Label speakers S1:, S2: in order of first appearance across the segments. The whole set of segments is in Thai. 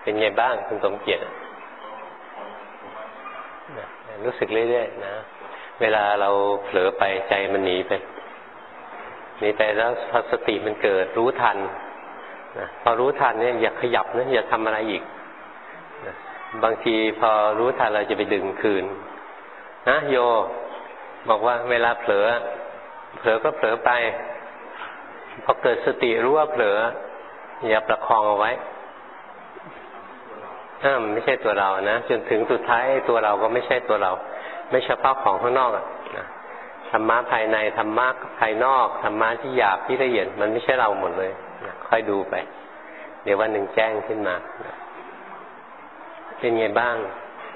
S1: เป็นไงบ้างคุณสมเกียรติรู้สึกเรื่อยๆนะเวลาเราเผลอไปใจมันหนีไปแล้วพอสติมันเกิดรู้ทันนะพอรู้ทันเนี่ยอย่าขยับนะอย่าทำอะไรอีกนะบางทีพอรู้ทันเราจะไปดึงคืนนะโยบอกว่าเวลาเผลอก็เผลอไปพอเกิดสติรู้ว่าเผลออย่าประคองเอาไว้มันไม่ใช่ตัวเรานะจนถึงสุดท้ายตัวเราก็ไม่ใช่ตัวเราไม่เฉพาะของข้างนอกนะธรรมะภายในธรรมะภายนอกธรรมะที่หยาบที่ละเอียดมันไม่ใช่เราหมดเลยนะค่อยดูไปเดี๋ยววันหนึ่งแจ้งขึ้นมาเป็นไงบ้าง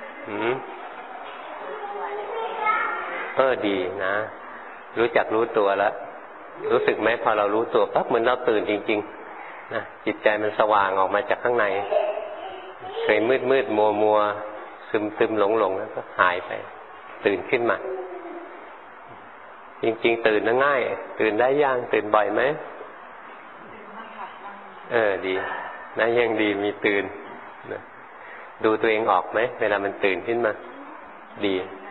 S1: ดีนะรู้จักรู้ตัวแล้วรู้สึกไหมพอเรารู้ตัวปั๊บเหมือนเราตื่นจริงๆนะจิตใจมันสว่างออกมาจากข้างในเคยมืดมัวซึมหลงแล้วก็หายไปตื่นขึ้นมาจริงๆตื่นง่ายตื่นได้ย่างตื่นบ่อยไหมดีนะยังดีมีตื่นนะดูตัวเองออกไหมเวลามันตื่นขึ้นมาดี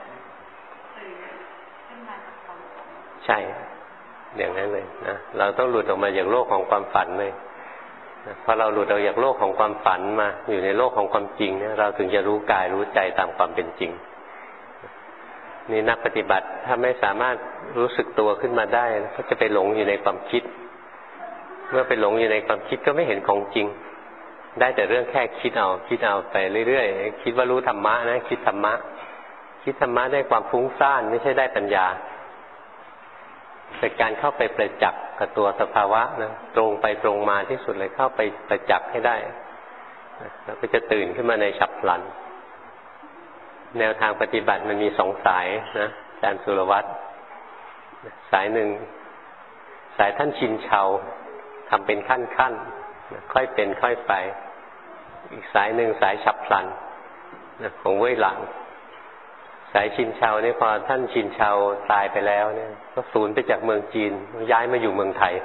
S1: ใช่อย่างนั้นเลยนะเราต้องหลุดออกมาจากโลกของความฝันเลยพอเราหลุดออกจากโลกของความฝันมาอยู่ในโลกของความจริงเนี่ยเราถึงจะรู้กายรู้ใจตามความเป็นจริงนี่นักปฏิบัติถ้าไม่สามารถรู้สึกตัวขึ้นมาได้ก็จะไปหลงอยู่ในความคิดเมื่อไปหลงอยู่ในความคิดก็ไม่เห็นของจริงได้แต่เรื่องแค่คิดเอาไปเรื่อยๆคิดว่ารู้ธรรมะนะคิดธรรมะได้ความฟุ้งซ่านไม่ใช่ได้ปัญญาแต่การเข้าไปประจักษ์กับตัวสภาวะนะตรงไปตรงมาที่สุดเลยเข้าไปประจักษ์ให้ได้แล้วก็จะตื่นขึ้นมาในฉับพลันแนวทางปฏิบัติมันมี2 สายนะอาจารย์สุรวัตรสายหนึ่งสายท่านชินเชาทำเป็นขั้นค่อยเป็นค่อยไปอีกสายหนึ่งสายฉับพลันของเว่ยหลังสายชินเชาเนี่ยพอท่านชินเชาตายไปแล้วเนี่ยก็สูญไปจากเมืองจีนย้ายมาอยู่เมืองไทย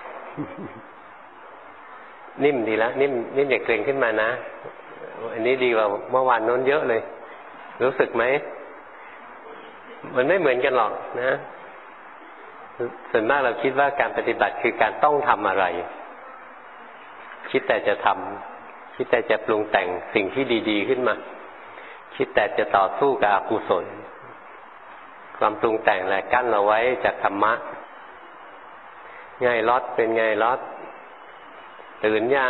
S1: นิ่มดีแล้วนิ่มอย่าเกรงขึ้นมานะอันนี้ดีกว่าเมื่อวานโน้นเยอะเลยรู้สึกไหมมันไม่เหมือนกันหรอกนะส่วนมากเราคิดว่าการปฏิบัติคือการต้องทำอะไรคิดแต่จะทำคิดแต่จะปรุงแต่งสิ่งที่ดีๆขึ้นมาคิดแต่จะต่อสู้กับอกุศลความปรุงแต่งแหละกั้นเราไว้จากธรรมะไงลอดเป็นไงลอดตื่นยัง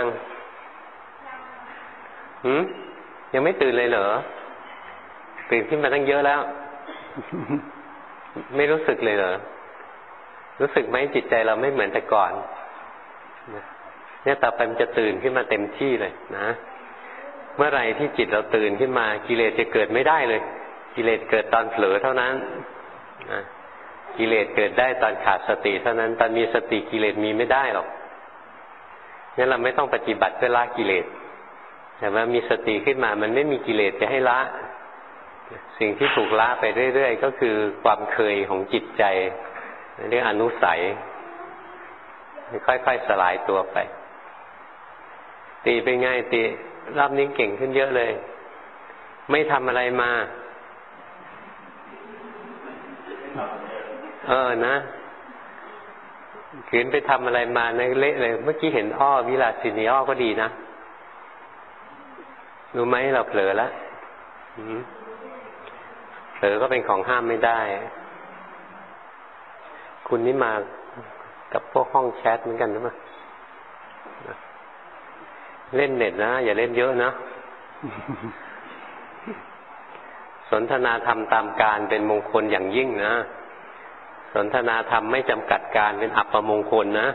S1: ยังไม่ตื่นเลยเหรอตื่นขึ้นมาตั้งเยอะแล้ว ไม่รู้สึกเลยเหรอรู้สึกไหมจิตใจเราไม่เหมือนแต่ก่อนเนี่ยต่อไปมันจะตื่นขึ้นมาเต็มที่เลยนะเมื่อไหร่ที่จิตเราตื่นขึ้นมากิเลสจะเกิดไม่ได้เลยกิเลสเกิดตอนเผลอเท่านั้นนะกิเลสเกิดได้ตอนขาดสติเท่านั้นตอนมีสติกิเลสมีไม่ได้หรอกงั้นเราไม่ต้องปฏิบัติเพื่อละกิเลสแต่ว่ามีสติขึ้นมามันไม่มีกิเลสจะให้ละสิ่งที่ถูกละไปเรื่อยๆก็คือความเคยของจิตใจเรียกอนุสัยค่อยๆสลายตัวไปตีไปง่ายตีรอบนี้เก่งขึ้นเยอะเลยไม่ทำอะไรมานะขืนไปทำอะไรมาในเละเลยเมื่อกี้เห็นวิลาสินีก็ดีนะรู้ไหมเราเผลอแล้วเผลอก็เป็นของห้ามไม่ได้คุณนี่มากับพวกห้องแชทเหมือนกันหรือเปล่าเล่นเน็ตนะอย่าเล่นเยอะนะ สนทนาธรรมตามการเป็นมงคลอย่างยิ่งนะสนทนาธรรมไม่จำกัดการเป็นอัปมงคลนะ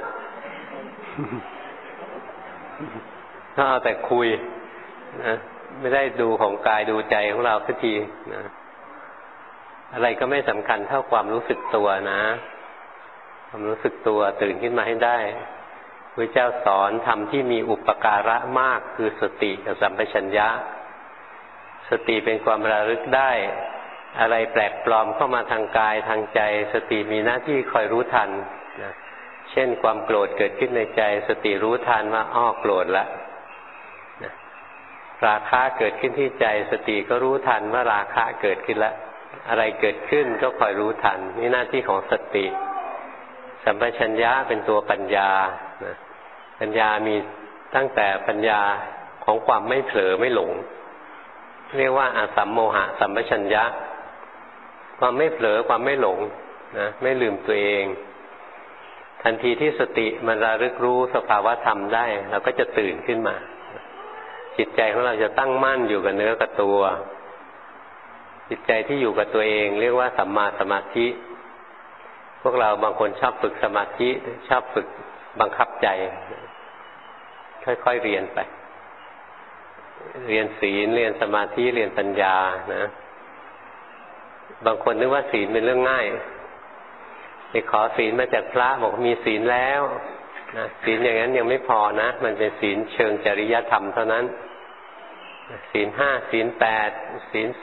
S1: ถ้าเอาแต่คุยนะไม่ได้ดูของกายดูใจของเราสักทีนะอะไรก็ไม่สำคัญเท่าความรู้สึกตัวนะความรู้สึกตัวตื่นขึ้นมาให้ได้พระเจ้าสอนธรรมที่มีอุปการะมากคือสติกับสัมปชัญญะสติเป็นความระลึกได้อะไรแปลกปลอมเข้ามาทางกายทางใจสติมีหน้าที่คอยรู้ทันนะเช่นความโกรธเกิดขึ้นในใจสติรู้ทันว่าโกรธละนะราคะเกิดขึ้นที่ใจสติก็รู้ทันว่าราคะเกิดขึ้นแล้วอะไรเกิดขึ้นก็คอยรู้ทันนี่หน้าที่ของสติสัมปชัญญะเป็นตัวปัญญาปัญญามีตั้งแต่ปัญญาของความไม่เผลอไม่หลงเรียกว่าอาสัมโมหะสัมปชัญญะความไม่เผลอความไม่หลงนะไม่ลืมตัวเองทันทีที่สติมันระลึกรู้สภาวะธรรมได้เราก็จะตื่นขึ้นมาจิตใจของเราจะตั้งมั่นอยู่กับเนื้อกับตัวจิตใจที่อยู่กับตัวเองเรียกว่าสัมมาสมาธิพวกเราบางคนชอบฝึกสมาธิชอบฝึกบังคับใจค่อยๆเรียนไปเรียนศีลเรียนสมาธิเรียนปัญญานะบางคนนึกว่าศีลเป็นเรื่องง่ายไปขอศีลมาจากพระบอกมีศีลแล้วนะศีลอย่างนั้นยังไม่พอนะมันเป็นศีลเชิงจริยธรรมเท่านั้นศีล5ศีล8ศีล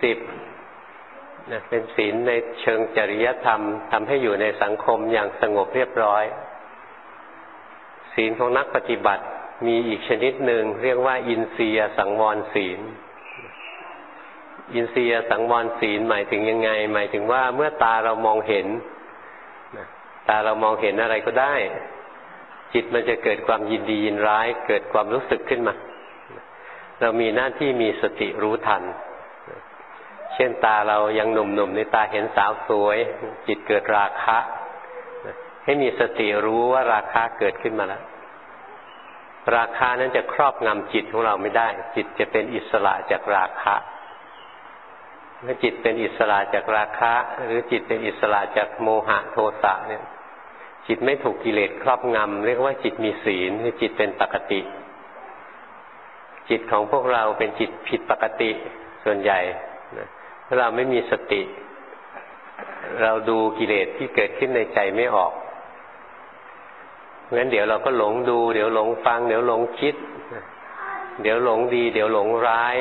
S1: 10นะเป็นศีลในเชิงจริยธรรมทำให้อยู่ในสังคมอย่างสงบเรียบร้อยศีลของนักปฏิบัติมีอีกชนิดหนึ่งเรียกว่าอินทรียสังวรศีลอินทรียสังวรศีลหมายถึงยังไงหมายถึงว่าเมื่อตาเรามองเห็นตาเรามองเห็นอะไรก็ได้จิตมันจะเกิดความยินดียินร้ายเกิดความรู้สึกขึ้นมาเรามีหน้าที่มีสติรู้ทันเช่นตาเรายังหนุ่มๆในตาเห็นสาวสวยจิตเกิดราคะให้มีสติรู้ว่าราคะเกิดขึ้นมาแล้วราคะนั้นจะครอบงำจิตของเราไม่ได้จิตจะเป็นอิสระจากราคะเมื่อจิตเป็นอิสระจากราคะหรือจิตเป็นอิสระจากโมหะโทสะเนี่ยจิตไม่ถูกกิเลสครอบงำเรียกว่าจิตมีศีลคือจิตเป็นปกติจิตของพวกเราเป็นจิตผิดปกติส่วนใหญ่ถ้าเราไม่มีสติเราดูกิเลสที่เกิดขึ้นในใจไม่ออกงั้นเดี๋ยวเราก็หลงดูเดี๋ยวหลงฟังเดี๋ยวหลงคิดเดี๋ยวหลงดีเดี๋ยวหลงร้าย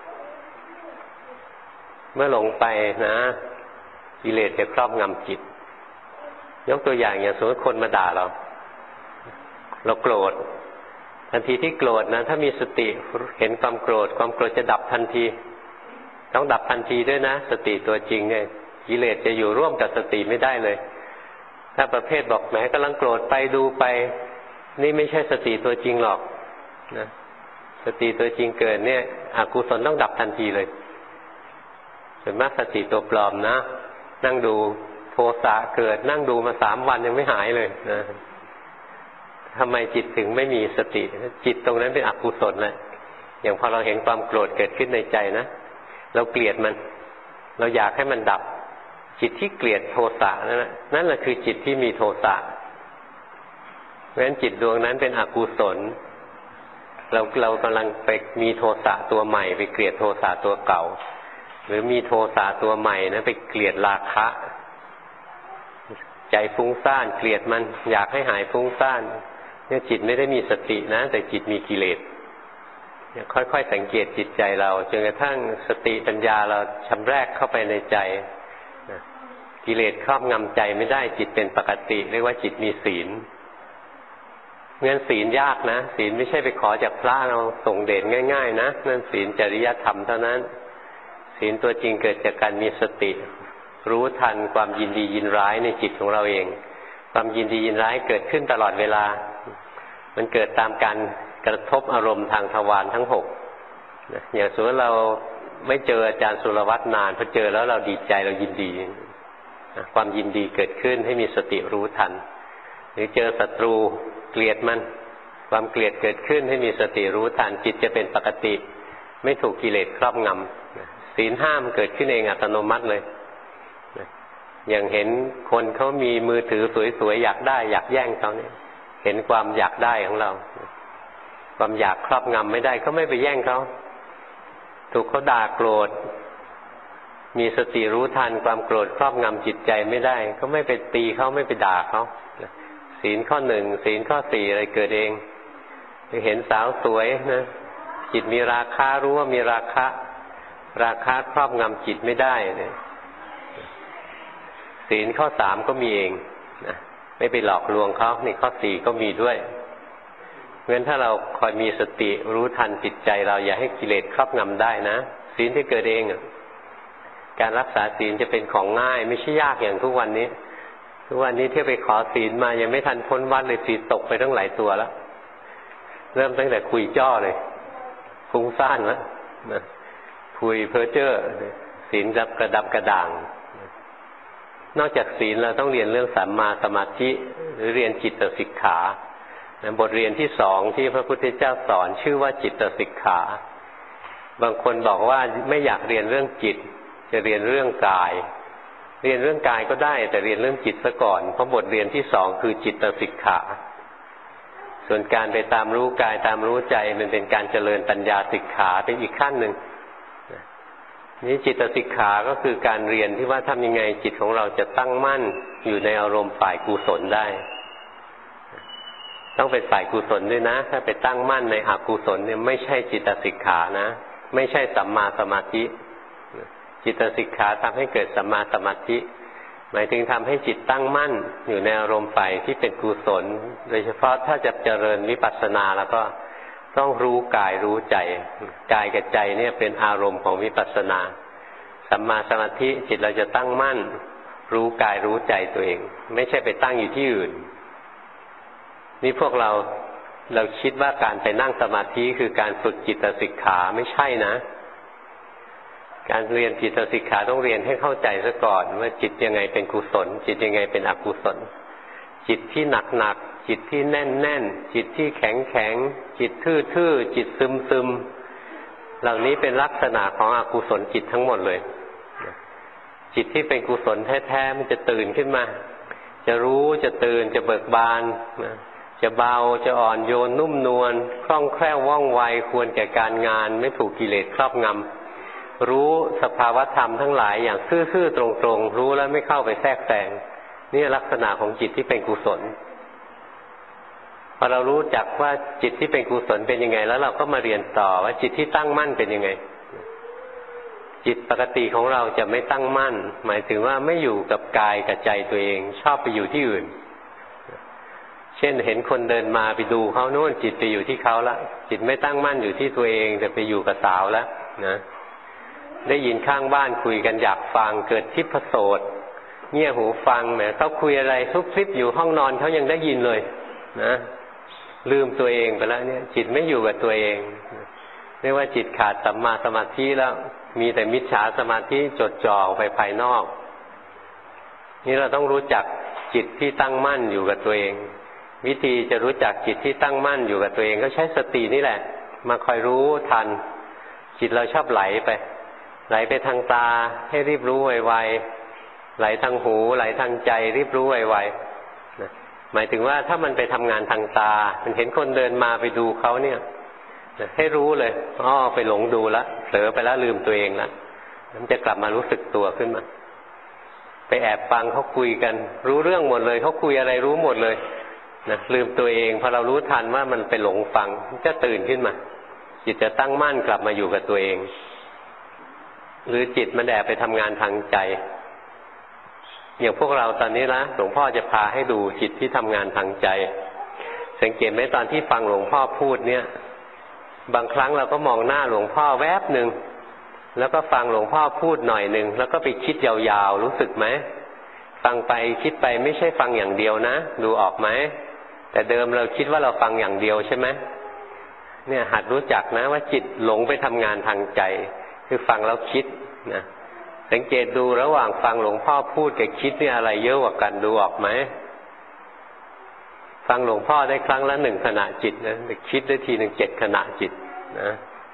S1: เมื่อหลงไปนะกิเลสจะครอบงำจิตยกตัวอย่างสมมติคนมาด่าเราโกรธทันทีที่โกรธนะถ้ามีสติเห็นความโกรธจะดับทันทีต้องดับทันทีด้วยนะสติตัวจริงเนี่ยกิเลสจะอยู่ร่วมกับสติไม่ได้เลยถ้าประเภทบอกแหมกำลังโกรธไปดูไปนี่ไม่ใช่สติตัวจริงหรอกนะสติตัวจริงเกิดเนี่ยอกุศลต้องดับทันทีเลยส่วนมากสติตัวปลอมนะนั่งดูโทสะเกิดนั่งดูมา3 วันยังไม่หายเลยนะทำไมจิตถึงไม่มีสติจิตตรงนั้นเป็นอกุศลแหละอย่างพอเราเห็นความโกรธเกิดขึ้นในใจนะเราเกลียดมันเราอยากให้มันดับจิตที่เกลียดโทสะนั่นแหละคือจิตที่มีโทสะเพราะฉะนั้นจิตดวงนั้นเป็นอกุศลเรากำลังไปมีโทสะตัวใหม่ไปเกลียดโทสะตัวเก่าหรือมีโทสะตัวใหม่นะไปเกลียดราคะใจฟุ้งซ่านเกลียดมันอยากให้หายฟุ้งซ่านเนี่ยจิตไม่ได้มีสตินะแต่จิตมีกิเลสค่อยๆสังเกตจิตใจเราจนกระทั่งสติปัญญาเราชำแรกเข้าไปในใจกิเลสครอบงำใจไม่ได้จิตเป็นปกติเรียกว่าจิตมีศีลงั้นศีลยากนะศีลไม่ใช่ไปขอจากพระเราส่งเดชง่ายๆนะนั่นศีลจริยธรรมเท่านั้นศีลตัวจริงเกิดจากการมีสติรู้ทันความยินดียินร้ายในจิตของเราเองความยินดียินร้ายเกิดขึ้นตลอดเวลามันเกิดตามการกระทบอารมณ์ทางทวารทั้ง6อย่างสมมติเราไม่เจออาจารย์สุรวัตรนานพอเจอแล้วเราดีใจเรายินดีความยินดีเกิดขึ้นให้มีสติรู้ทันหรือเจอศัตรูเกลียดมันความเกลียดเกิดขึ้นให้มีสติรู้ทันจิตจะเป็นปกติไม่ถูกกิเลสครอบงำศีล5มันเกิดขึ้นเองอัตโนมัติเลยอย่างเห็นคนเขามีมือถือสวยๆอยากได้อยากแย่งเขาเนี่ยเห็นความอยากได้ของเราความอยากครอบงำไม่ได้ก็ไม่ไปแย่งเขาถูกเขาด่าโกรธมีสติรู้ทันความโกรธครอบงำจิตใจไม่ได้ก็ไม่ไปตีเขาไม่ไปด่าเขาศีลข้อ1ศีลข้อ4อะไรเกิดเองเห็นสาวสวยนะจิตมีราคะรู้ว่ามีราคะครอบงำจิตไม่ได้เนี่ยศีลข้อ3ก็มีเองนะไม่ไปหลอกลวงเขานี่ข้อ4ก็มีด้วยเพราะฉะนั้นถ้าเราคอยมีสติรู้ทันจิตใจเราอย่าให้กิเลสครอบงำได้นะศีลที่เกิดเองการรักษาศีลจะเป็นของง่ายไม่ใช่ยากอย่างทุกวันนี้ที่ไปขอศีลมายังไม่ทันพ้นวัดเลยศีลตกไปตั้งหลายตัวแล้วเริ่มตั้งแต่คุยจ้อเลยฟุ้งซ่านแล้วคุยเพ้อเจ้อศีลกระดับกระด่างนอกจากศีลเราต้องเรียนเรื่องสัมมาสมาธิหรือเรียนจิตสิกขาบทเรียนที่สองที่พระพุทธเจ้าสอนชื่อว่าจิตสิกขาบางคนบอกว่าไม่อยากเรียนเรื่องจิตจะเรียนเรื่องกายเรียนเรื่องกายก็ได้แต่เรียนเรื่องจิตซะก่อนเพราะบทเรียนที่สองคือจิตสิกขาส่วนการไปตามรู้กายตามรู้ใจมันเป็นการเจริญปัญญาสิกขาเป็นอีกขั้นหนึ่งนี่จิตสิกขาก็คือการเรียนที่ว่าทำยังไงจิตของเราจะตั้งมั่นอยู่ในอารมณ์ฝ่ายกุศลได้ต้องเป็นฝ่ายกุศลด้วยนะถ้าไปตั้งมั่นในอกุศลเนี่ยไม่ใช่จิตสิกขานะไม่ใช่สัมมาสมาธิจิตสิกขาทำให้เกิดสัมมาสมาธิหมายถึงทำให้จิตตั้งมั่นอยู่ในอารมณ์ฝ่ายที่เป็นกุศลโดยเฉพาะถ้าจะเจริญวิปัสสนาแล้วก็ต้องรู้กายรู้ใจกายกับใจเนี่ยเป็นอารมณ์ของวิปัสสนาสัมมาสมาธิจิตเราจะตั้งมั่นรู้กายรู้ใจตัวเองไม่ใช่ไปตั้งอยู่ที่อื่นนี่พวกเราคิดว่าการไปนั่งสมาธิคือการฝึกจิตสิกขาไม่ใช่นะการเรียนจิตสิกขาต้องเรียนให้เข้าใจซะก่อนว่าจิตยังไงเป็นกุศลจิตยังไงเป็นอกุศลจิตที่หนักๆจิตที่แน่นๆจิตที่แข็งๆจิตทื่อๆจิตซึมๆเหล่านี้เป็นลักษณะของอกุศลจิตทั้งหมดเลยจิตที่เป็นกุศลแท้ๆมันจะตื่นขึ้นมาจะรู้จะตื่นจะเบิกบานจะเบาจะอ่อนโยนนุ่มนวลคล่องแคล่วว่องไวควรแก่การงานไม่ถูกกิเลสครอบงำรู้สภาวธรรมทั้งหลายอย่างซื่อๆตรงๆรู้แล้วไม่เข้าไปแทรกแซงนี่ลักษณะของจิตที่เป็นกุศลพอเรารู้จักว่าจิตที่เป็นกุศลเป็นยังไงแล้วเราก็มาเรียนต่อว่าจิตที่ตั้งมั่นเป็นยังไงจิตปกติของเราจะไม่ตั้งมั่นหมายถึงว่าไม่อยู่กับกายกับใจตัวเองชอบไปอยู่ที่อื่นเช่นเห็นคนเดินมาไปดูเขาโน่นจิตไปอยู่ที่เขาละจิตไม่ตั้งมั่นอยู่ที่ตัวเองแต่ไปอยู่กับสาวแล้วนะได้ยินข้างบ้านคุยกันอยากฟังเกิดทิพโสตเงี่ยหูฟังแหมเขาคุยอะไรทุกคลิปอยู่ห้องนอนเขายังได้ยินเลยนะลืมตัวเองไปแล้วเนี่ยจิตไม่อยู่กับตัวเองเรียกว่าจิตขาดสัมมาสมาธิแล้วมีแต่มิจฉาสมาธิจดจ่อไปภายนอกนี่เราต้องรู้จักจิตที่ตั้งมั่นอยู่กับตัวเองวิธีจะรู้จักจิตที่ตั้งมั่นอยู่กับตัวเองก็ใช้สตินี่แหละมาคอยรู้ทันจิตเราชอบไหลไปทางตาให้รีบรู้ไวๆไหลทางหูไหลทางใจรีบรู้ไวๆหมายถึงว่าถ้ามันไปทำงานทางตามันเห็นคนเดินมาไปดูเขาเนี่ยให้รู้เลยไปหลงดูแล้วเผลอไปแล้วลืมตัวเองแล้วมันจะกลับมารู้สึกตัวขึ้นมาไปแอบฟังเขาคุยกันรู้เรื่องหมดเลยเขาคุยอะไรรู้หมดเลยนะลืมตัวเองพอเรารู้ทันว่ามันไปหลงฟังจะตื่นขึ้นมาจิตจะตั้งมั่นกลับมาอยู่กับตัวเองหรือจิตมันแอบไปทำงานทางใจอย่างพวกเราตอนนี้นะหลวงพ่อจะพาให้ดูจิตที่ทำงานทางใจสังเกตไหมตอนที่ฟังหลวงพ่อพูดเนี่ยบางครั้งเราก็มองหน้าหลวงพ่อแวบหนึ่งแล้วก็ฟังหลวงพ่อพูดหน่อยหนึ่งแล้วก็ไปคิดยาวๆรู้สึกไหมฟังไปคิดไปไม่ใช่ฟังอย่างเดียวนะดูออกไหมแต่เดิมเราคิดว่าเราฟังอย่างเดียวใช่ไหมเนี่ยหัดรู้จักนะว่าจิตหลงไปทำงานทางใจคือฟังแล้วคิดนะสังเกตดูระหว่างฟังหลวงพ่อพูดกับคิดเนี่ยอะไรเยอะกว่ากันดูออกไหมฟังหลวงพ่อได้ครั้งละ1 ขณะจิตนะแต่คิดได้ทีหนึ่ง7 ขณะจิตนะ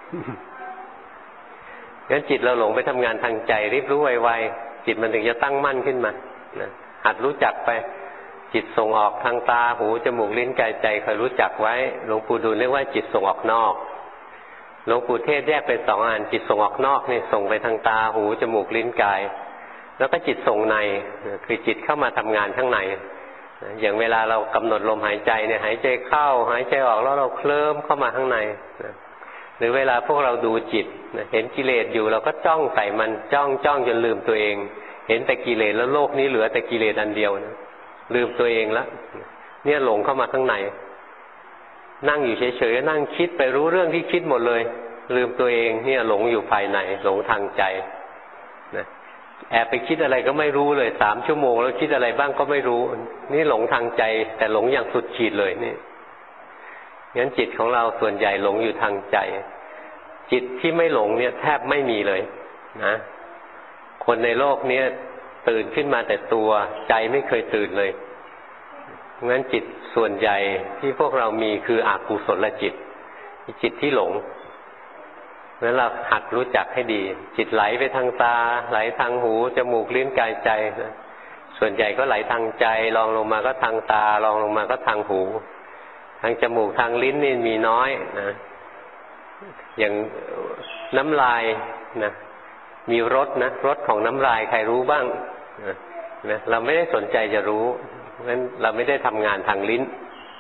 S1: งั้นจิตเราหลงไปทำงานทางใจรีบรู้ไวๆจิตมันถึงจะตั้งมั่นขึ้นมานะหัดรู้จักไปจิตส่งออกทางตาหูจมูกลิ้นกายใจคอยรู้จักไว้หลวงปู่ดูลเรียกว่าจิตส่งออกนอกหลวงปู่เทศแยกเป็น2 อันจิตส่งออกนอกนี่ส่งไปทางตาหูจมูกลิ้นกายแล้วก็จิตส่งในคือจิตเข้ามาทำงานข้างในอย่างเวลาเรากำหนดลมหายใจเนี่ยหายใจเข้าหายใจออกแล้วเราเคลิ้มเข้ามาข้างในหรือเวลาพวกเราดูจิตเห็นกิเลสอยู่เราก็จ้องใส่มันจ้องจนลืมตัวเองเห็นแต่กิเลสแล้วโลกนี้เหลือแต่กิเลสอันเดียวนะลืมตัวเองแล้วเนี่ยหลงเข้ามาข้างในนั่งอยู่เฉยๆนั่งคิดไปรู้เรื่องที่คิดหมดเลยลืมตัวเองเนี่ยหลงอยู่ภายในหลงทางใจนะแอบไปคิดอะไรก็ไม่รู้เลย3 ชั่วโมงแล้วคิดอะไรบ้างก็ไม่รู้นี่หลงทางใจแต่หลงอย่างสุดขีดเลยนี่งั้นจิตของเราส่วนใหญ่หลงอยู่ทางใจจิตที่ไม่หลงเนี่ยแทบไม่มีเลยนะคนในโลกนี้ตื่นขึ้นมาแต่ตัวใจไม่เคยตื่นเลยงั้นจิตส่วนใหญ่ที่พวกเรามีคืออกุศลจิตจิตที่หลงงั้นเราหัดรู้จักให้ดีจิตไหลไปทางตาไหลทางหูจมูกลิ้นกายใจนะส่วนใหญ่ก็ไหลทางใจรองลงมาก็ทางตารองลงมาก็ทางหูทางจมูกทางลิ้นนี่มีน้อยนะอย่างน้ำลายนะมีรสนะรสของน้ำลายใครรู้บ้างนะเราไม่ได้สนใจจะรู้งั้นเราไม่ได้ทำงานทางลิ้น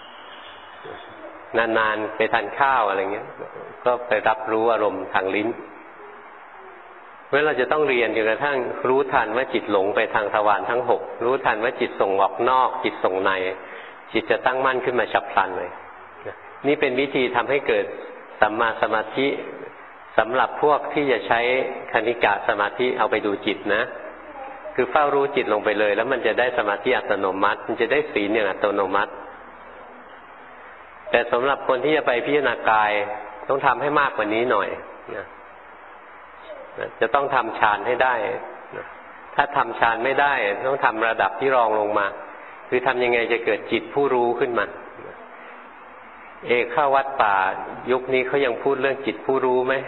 S1: นานๆไปทานข้าวอะไรเงี้ยก็ไปรับรู้อารมณ์ทางลิ้นเพราะเราจะต้องเรียนจนกระทั่งรู้ทันว่าจิตหลงไปทางทวารทั้ง6รู้ทันว่าจิตส่งออกนอกจิตส่งในจิตจะตั้งมั่นขึ้นมาฉับพลันเลยนี่เป็นวิธีทำให้เกิดสัมมาสมาธิสำหรับพวกที่จะใช้คณิกะสมาธิเอาไปดูจิตนะคือเฝ้ารู้จิตลงไปเลยแล้วมันจะได้สมาธิอัตโนมัติมันจะได้ศีลอย่างอัตโนมัติแต่สำหรับคนที่จะไปพิจารณากายต้องทำให้มากกว่านี้หน่อยนะจะต้องทำฌานให้ได้ถ้าทำฌานไม่ได้ต้องทำระดับที่รองลงมาคือทำยังไงจะเกิดจิตผู้รู้ขึ้นมาเข้าวัดป่ายุคนี้เขายังพูดเรื่องจิตผู้รู้ไหม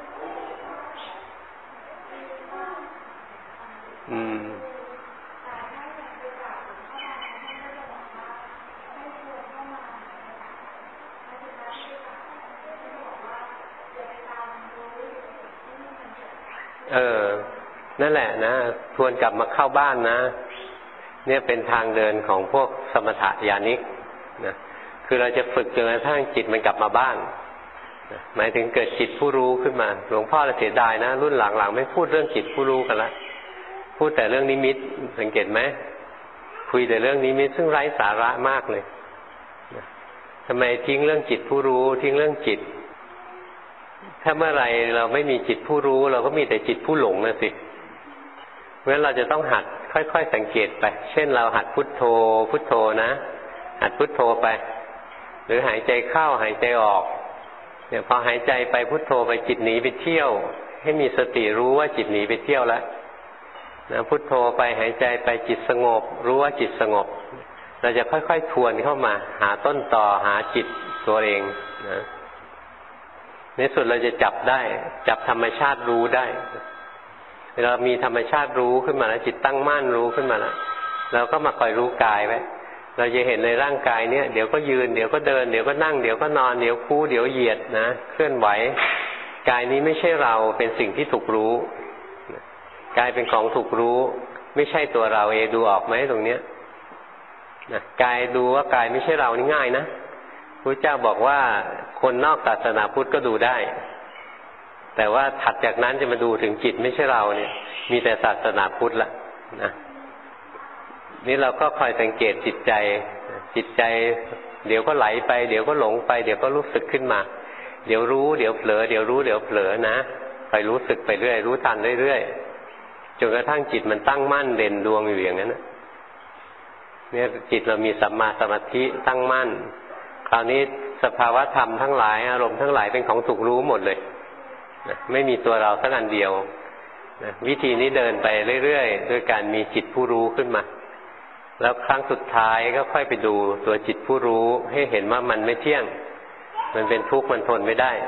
S1: นั่นแหละนะทวนกลับมาเข้าบ้านนะเนี่ยเป็นทางเดินของพวกสมถะญาณิกนะคือเราจะฝึกจนกระทั่งจิตมันกลับมาบ้านนะหมายถึงเกิดจิตผู้รู้ขึ้นมาหลวงพ่อเราเสียดายนะรุ่นหลังๆไม่พูดเรื่องจิตผู้รู้กันละพูดแต่เรื่องนิมิตสังเกตไหมคุยแต่เรื่องนิมิตซึ่งไร้สาระมากเลยนะทำไมทิ้งเรื่องจิตผู้รู้ทิ้งเรื่องจิตถ้าเมื่อไรเราไม่มีจิตผู้รู้เราก็มีแต่จิตผู้หลงนะสิเพราะฉะนั้นเราจะต้องหัดค่อยๆสังเกตไปเช่นเราหัดพุทโธพุทโธนะหัดพุทโธไปหรือหายใจเข้าหายใจออกเนี่ยพอหายใจไปพุทโธไปจิตหนีไปเที่ยวให้มีสติรู้ว่าจิตหนีไปเที่ยวแล้วนะพุทโธไปหายใจไปจิตสงบรู้ว่าจิตสงบเราจะค่อยๆทวนเข้ามาหาต้นตอหาจิตตัวเองนะในสุดเราจะจับได้จับธรรมชาติรู้ได้เรามีธรรมชาติรู้ขึ้นมาแล้วจิตตั้งมั่นรู้ขึ้นมาแล้วเราก็มาคอยรู้กายไว้เราจะเห็นในร่างกายเนี้ยเดี๋ยวก็ยืนเดี๋ยวก็เดินเดี๋ยวก็นั่งเดี๋ยวก็นอนเดี๋ยวคู่เดี๋ยวเหยียดนะเคลื่อนไหวกายนี้ไม่ใช่เราเป็นสิ่งที่ถูกรู้กายเป็นของถูกรู้ไม่ใช่ตัวเราเองดูออกไหมตรงเนี้ยนะกายดูว่ากายไม่ใช่เรานี่ง่ายนะพระเจ้าบอกว่าคนนอกศาสนาพุทธก็ดูได้แต่ว่าถัดจากนั้นจะมาดูถึงจิตไม่ใช่เราเนี่ยมีแต่ศาสนาพุทธละนะนี่เราก็คอยสังเกตจิตใจเดี๋ยวก็ไหลไปเดี๋ยวก็หลงไปเดี๋ยวก็รู้สึกขึ้นมาเดี๋ยวรู้เดี๋ยวเผลอเดี๋ยวรู้เดี๋ยวเผลอนะคอยรู้สึกไปเรื่อยรู้ทันเรื่อยๆจนกระทั่งจิตมันตั้งมั่นเด่นดวงอยู่อย่างนั้นเนี่ยจิตเรามีสัมมาสมาธิตั้งมั่นคราวนี้สภาวะธรรมทั้งหลายอารมณ์ทั้งหลายเป็นของถูกรู้หมดเลยไม่มีตัวเราสักอันเดียววิธีนี้เดินไปเรื่อยๆด้วยการมีจิตผู้รู้ขึ้นมาแล้วครั้งสุดท้ายก็ค่อยไปดูตัวจิตผู้รู้ให้เห็นว่ามันไม่เที่ยงมันเป็นทุกข์มันทนไม่ได้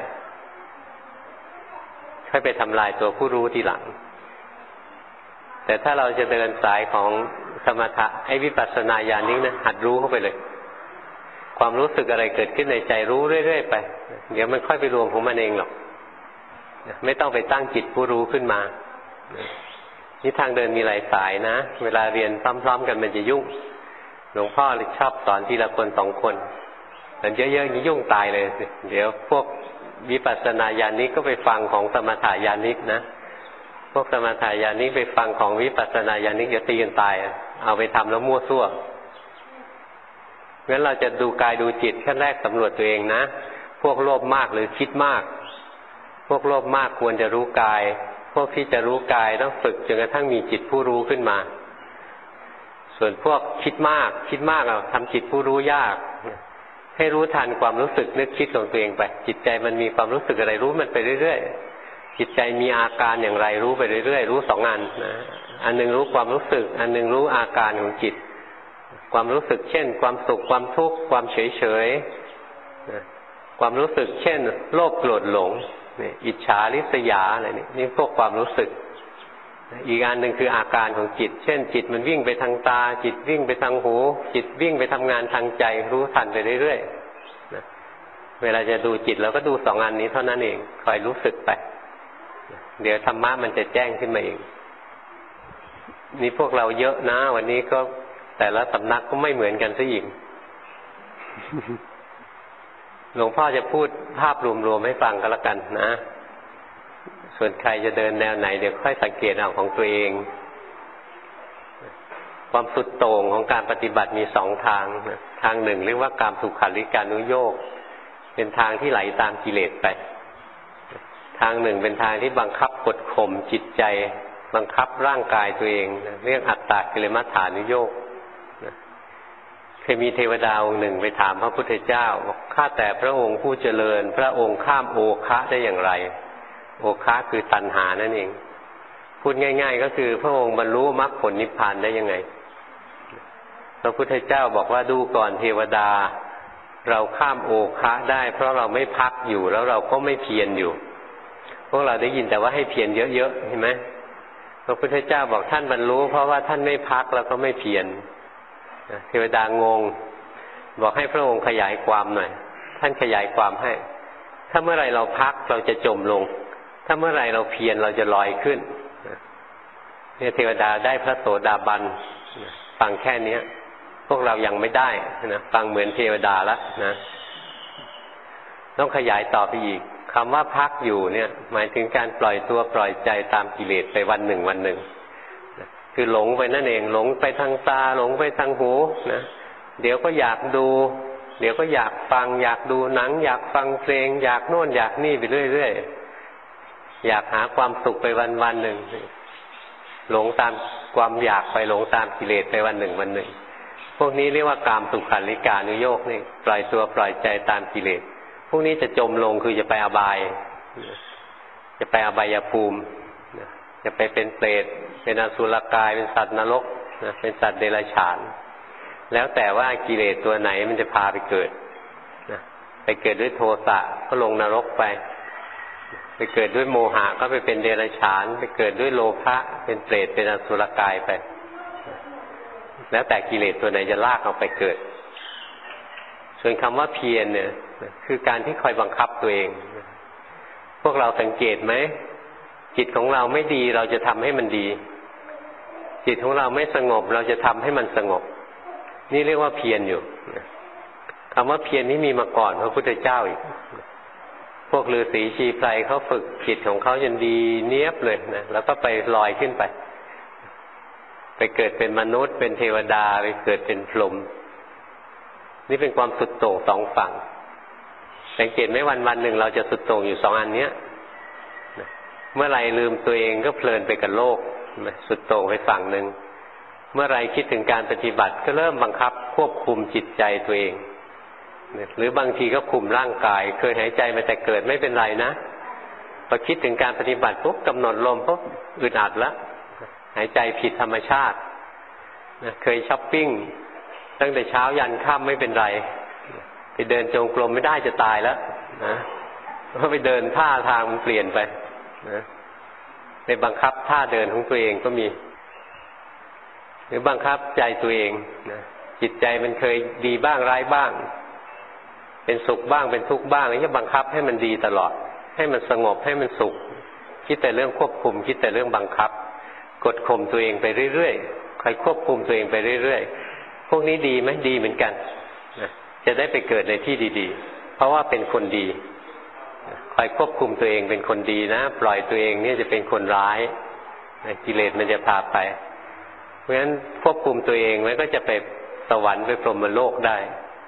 S1: ค่อยไปทำลายตัวผู้รู้ทีหลังแต่ถ้าเราจะเดินสายของสมถะวิปัสสนาญาณนี้นะหัดรู้เข้าไปเลยความรู้สึกอะไรเกิดขึ้นในใจรู้เรื่อยๆไปเดี๋ยวมันค่อยไปรวมของมันเองหรอกไม่ต้องไปตั้งจิตผู้รู้ขึ้นมานี่ทางเดินมีหลายสายนะเวลาเรียนพร้อมๆกันมันจะยุ่งหลวงพ่อเลยชอบสอนทีละคน2 คนแต่เยอะๆอย่างนี้ยุ่งตายเลยเดี๋ยวพวกวิปัสสนาญาณนี้ก็ไปฟังของสมถะญาณนี้นะพวกสมถะญาณนี้ไปฟังของวิปัสสนาญาณนี้จะตีกันตายเอาไปทำแล้วมั่วซั่วงั้นเราจะดูกายดูจิตขั้นแรกสำรวจตัวเองนะพวกโลภมากหรือคิดมากพวกโลภมากควรจะรู้กายพวกที่จะรู้กายต้องฝึกจนกระทั่งมีจิตผู้รู้ขึ้นมาส่วนพวกคิดมากทำจิตผู้รู้ยากให้รู้ทันความรู้สึกนึกคิดของตัวเองไปจิตใจมันมีความรู้สึกอะไรรู้มันไปเรื่อยๆจิตใจมีอาการอย่างไรรู้ไปเรื่อยๆรู้สองอันนะอันนึงรู้ความรู้สึกอันนึงรู้อาการของจิตความรู้สึกเช่นความสุขความทุกข์ความเฉยๆความรู้สึกเช่นโลภโกรธหลงอิจฉาริษยาอะไรนี่พวกความรู้สึกอีกอันหนึ่งคืออาการของจิตเช่นจิตมันวิ่งไปทางตาจิตวิ่งไปทางหูจิตวิ่งไปทำงานทางใจรู้ทันไปเรื่อยๆเวลาจะดูจิตเราก็ดูสองอันนี้เท่านั้นเองคอยรู้สึกไปเดี๋ยวธรรมะมันจะแจ้งขึ้นมาเองนี่พวกเราเยอะนะวันนี้ก็แต่ละสำนักก็ไม่เหมือนกันซะอีกหลวงพ่อจะพูดภาพรวมๆให้ฟังก็แล้วกันนะส่วนใครจะเดินแนวไหนเดี๋ยวค่อยสังเกตเอาของตัวเองความสุดโต่งของการปฏิบัติมีสองทางทางหนึ่งเรียกว่ากามสุขัลลิกานุโยคเป็นทางที่ไหลตามกิเลสไปทางหนึ่งเป็นทางที่บังคับกดข่มจิตใจบังคับร่างกายตัวเองเรียกอัตตกิลมัฏฐานุโยคเคยมีเทวดาองค์หนึ่งไปถามพระพุทธเจ้าบอกข้าแต่พระองค์ผู้เจริญพระองค์ข้ามโอคะได้อย่างไรโอคะคือตัณหานั่นเองพูดง่ายๆก็คือพระองค์บรรลุมรรคผลนิพพานได้ยังไงพระพุทธเจ้าบอกว่าดูก่อนเทวดาเราข้ามโอคะได้เพราะเราไม่พักอยู่แล้วเราก็ไม่เพียรอยู่พวกเราได้ยินแต่ว่าให้เพียรเยอะๆเห็นไหมพระพุทธเจ้าบอกท่านบรรลุเพราะว่าท่านไม่พักแล้วก็ไม่เพียรเทวดางงบอกให้พระองค์ขยายความหน่อยท่านขยายความให้ถ้าเมื่อไรเราพักเราจะจมลงถ้าเมื่อไรเราเพียรเราจะลอยขึ้นเนี่ยเทวดาได้พระโสดาบันฟังแค่นี้พวกเรายังไม่ได้นะฟังเหมือนเทวดาแล้วนะต้องขยายต่อไปอีกคำว่าพักอยู่เนี่ยหมายถึงการปล่อยตัวปล่อยใจตามกิเลสไปวันหนึ่งคือหลงไปนั่นเองหลงไปทางตาหลงไปทางหูนะเดี๋ยวก็อยากดูเดี๋ยวก็อยากฟังอยากดูหนังอยากฟังเพลงอยากโน่นอยากนี่ไปเรื่อยๆอยากหาความสุขไปวันหนึ่งหลงตามความอยากไปหลงตามกิเลสไปวันหนึ่งพวกนี้เรียกว่ากามสุขัลลิกานุโยคนี่ปล่อยตัวปล่อยใจตามกิเลสพวกนี้จะจมลงคือจะไปอบายจะไปอบายภูมิจะไปเป็นเปรตเป็นอสุรกายเป็นสัตว์นรกเป็นสัตว์เดรัจฉานแล้วแต่ว่ากิเลสตัวไหนมันจะพาไปเกิดไปเกิดด้วยโทสะก็ลงนรกไปเกิดด้วยโมหะก็ไปเป็นเดรัจฉานไปเกิดด้วยโลภะเป็นเปรตเป็นอสุรกายไปแล้วแต่กิเลสตัวไหนจะลากเอาไปเกิดส่วนคำว่าเพียรเนี่ยคือการที่คอยบังคับตัวเองพวกเราสังเกตไหมจิตของเราไม่ดีเราจะทำให้มันดีจิตของเราไม่สงบเราจะทำให้มันสงบนี่เรียกว่าเพียรอยู่คำว่าเพียรนี่มีมาก่อนพระพุทธเจ้าอีกพวกฤาษีชีไพรเขาฝึกจิตของเขาจนดีเนียบเลยนะแล้วก็ไปลอยขึ้นไปเกิดเป็นมนุษย์เป็นเทวดาไปเกิดเป็นพรหมนี่เป็นความสุดโต่งสองฝั่งสังเกตไหมวันหนึ่งเราจะสุดโต่งอยู่สองอันเนี้ยเมื่อไรลืมตัวเองก็เพลินไปกับโลกสุดโต่งไปฝั่งหนึ่งเมื่อไรคิดถึงการปฏิบัติก็เริ่มบังคับควบคุมจิตใจตัวเองหรือบางทีก็คุมร่างกายเคยหายใจมาแต่เกิดไม่เป็นไรนะพอคิดถึงการปฏิบัติปุ๊บกำหนดลมปุ๊บอึดอัดแล้วหายใจผิดธรรมชาติเคยช้อปปิ้งตั้งแต่เช้ายันค่ำไม่เป็นไรไปเดินจงกรมไม่ได้จะตายแล้วนะเพราะไปเดินท่าทางมันเปลี่ยนไปนะไปบังคับท่าเดินของตัวเองก็มีหรือบังคับใจตัวเองนะจิตใจมันเคยดีบ้างร้ายบ้างเป็นสุขบ้างเป็นทุกข์บ้างแล้วจะบังคับให้มันดีตลอดให้มันสงบให้มันสุขคิดแต่เรื่องควบคุมคิดแต่เรื่องบังคับกดข่มตัวเองไปเรื่อยๆคอยควบคุมตัวเองไปเรื่อยๆพวกนี้ดีไหมดีเหมือนกันนะจะได้ไปเกิดในที่ดีๆเพราะว่าเป็นคนดีคอยควบคุมตัวเองเป็นคนดีนะปล่อยตัวเองเนี่ยจะเป็นคนร้ายกิเลสมันจะพาไปเพราะฉะนั้นควบคุมตัวเองไว้ก็จะไปสวรรค์ไปพรหมโลกได้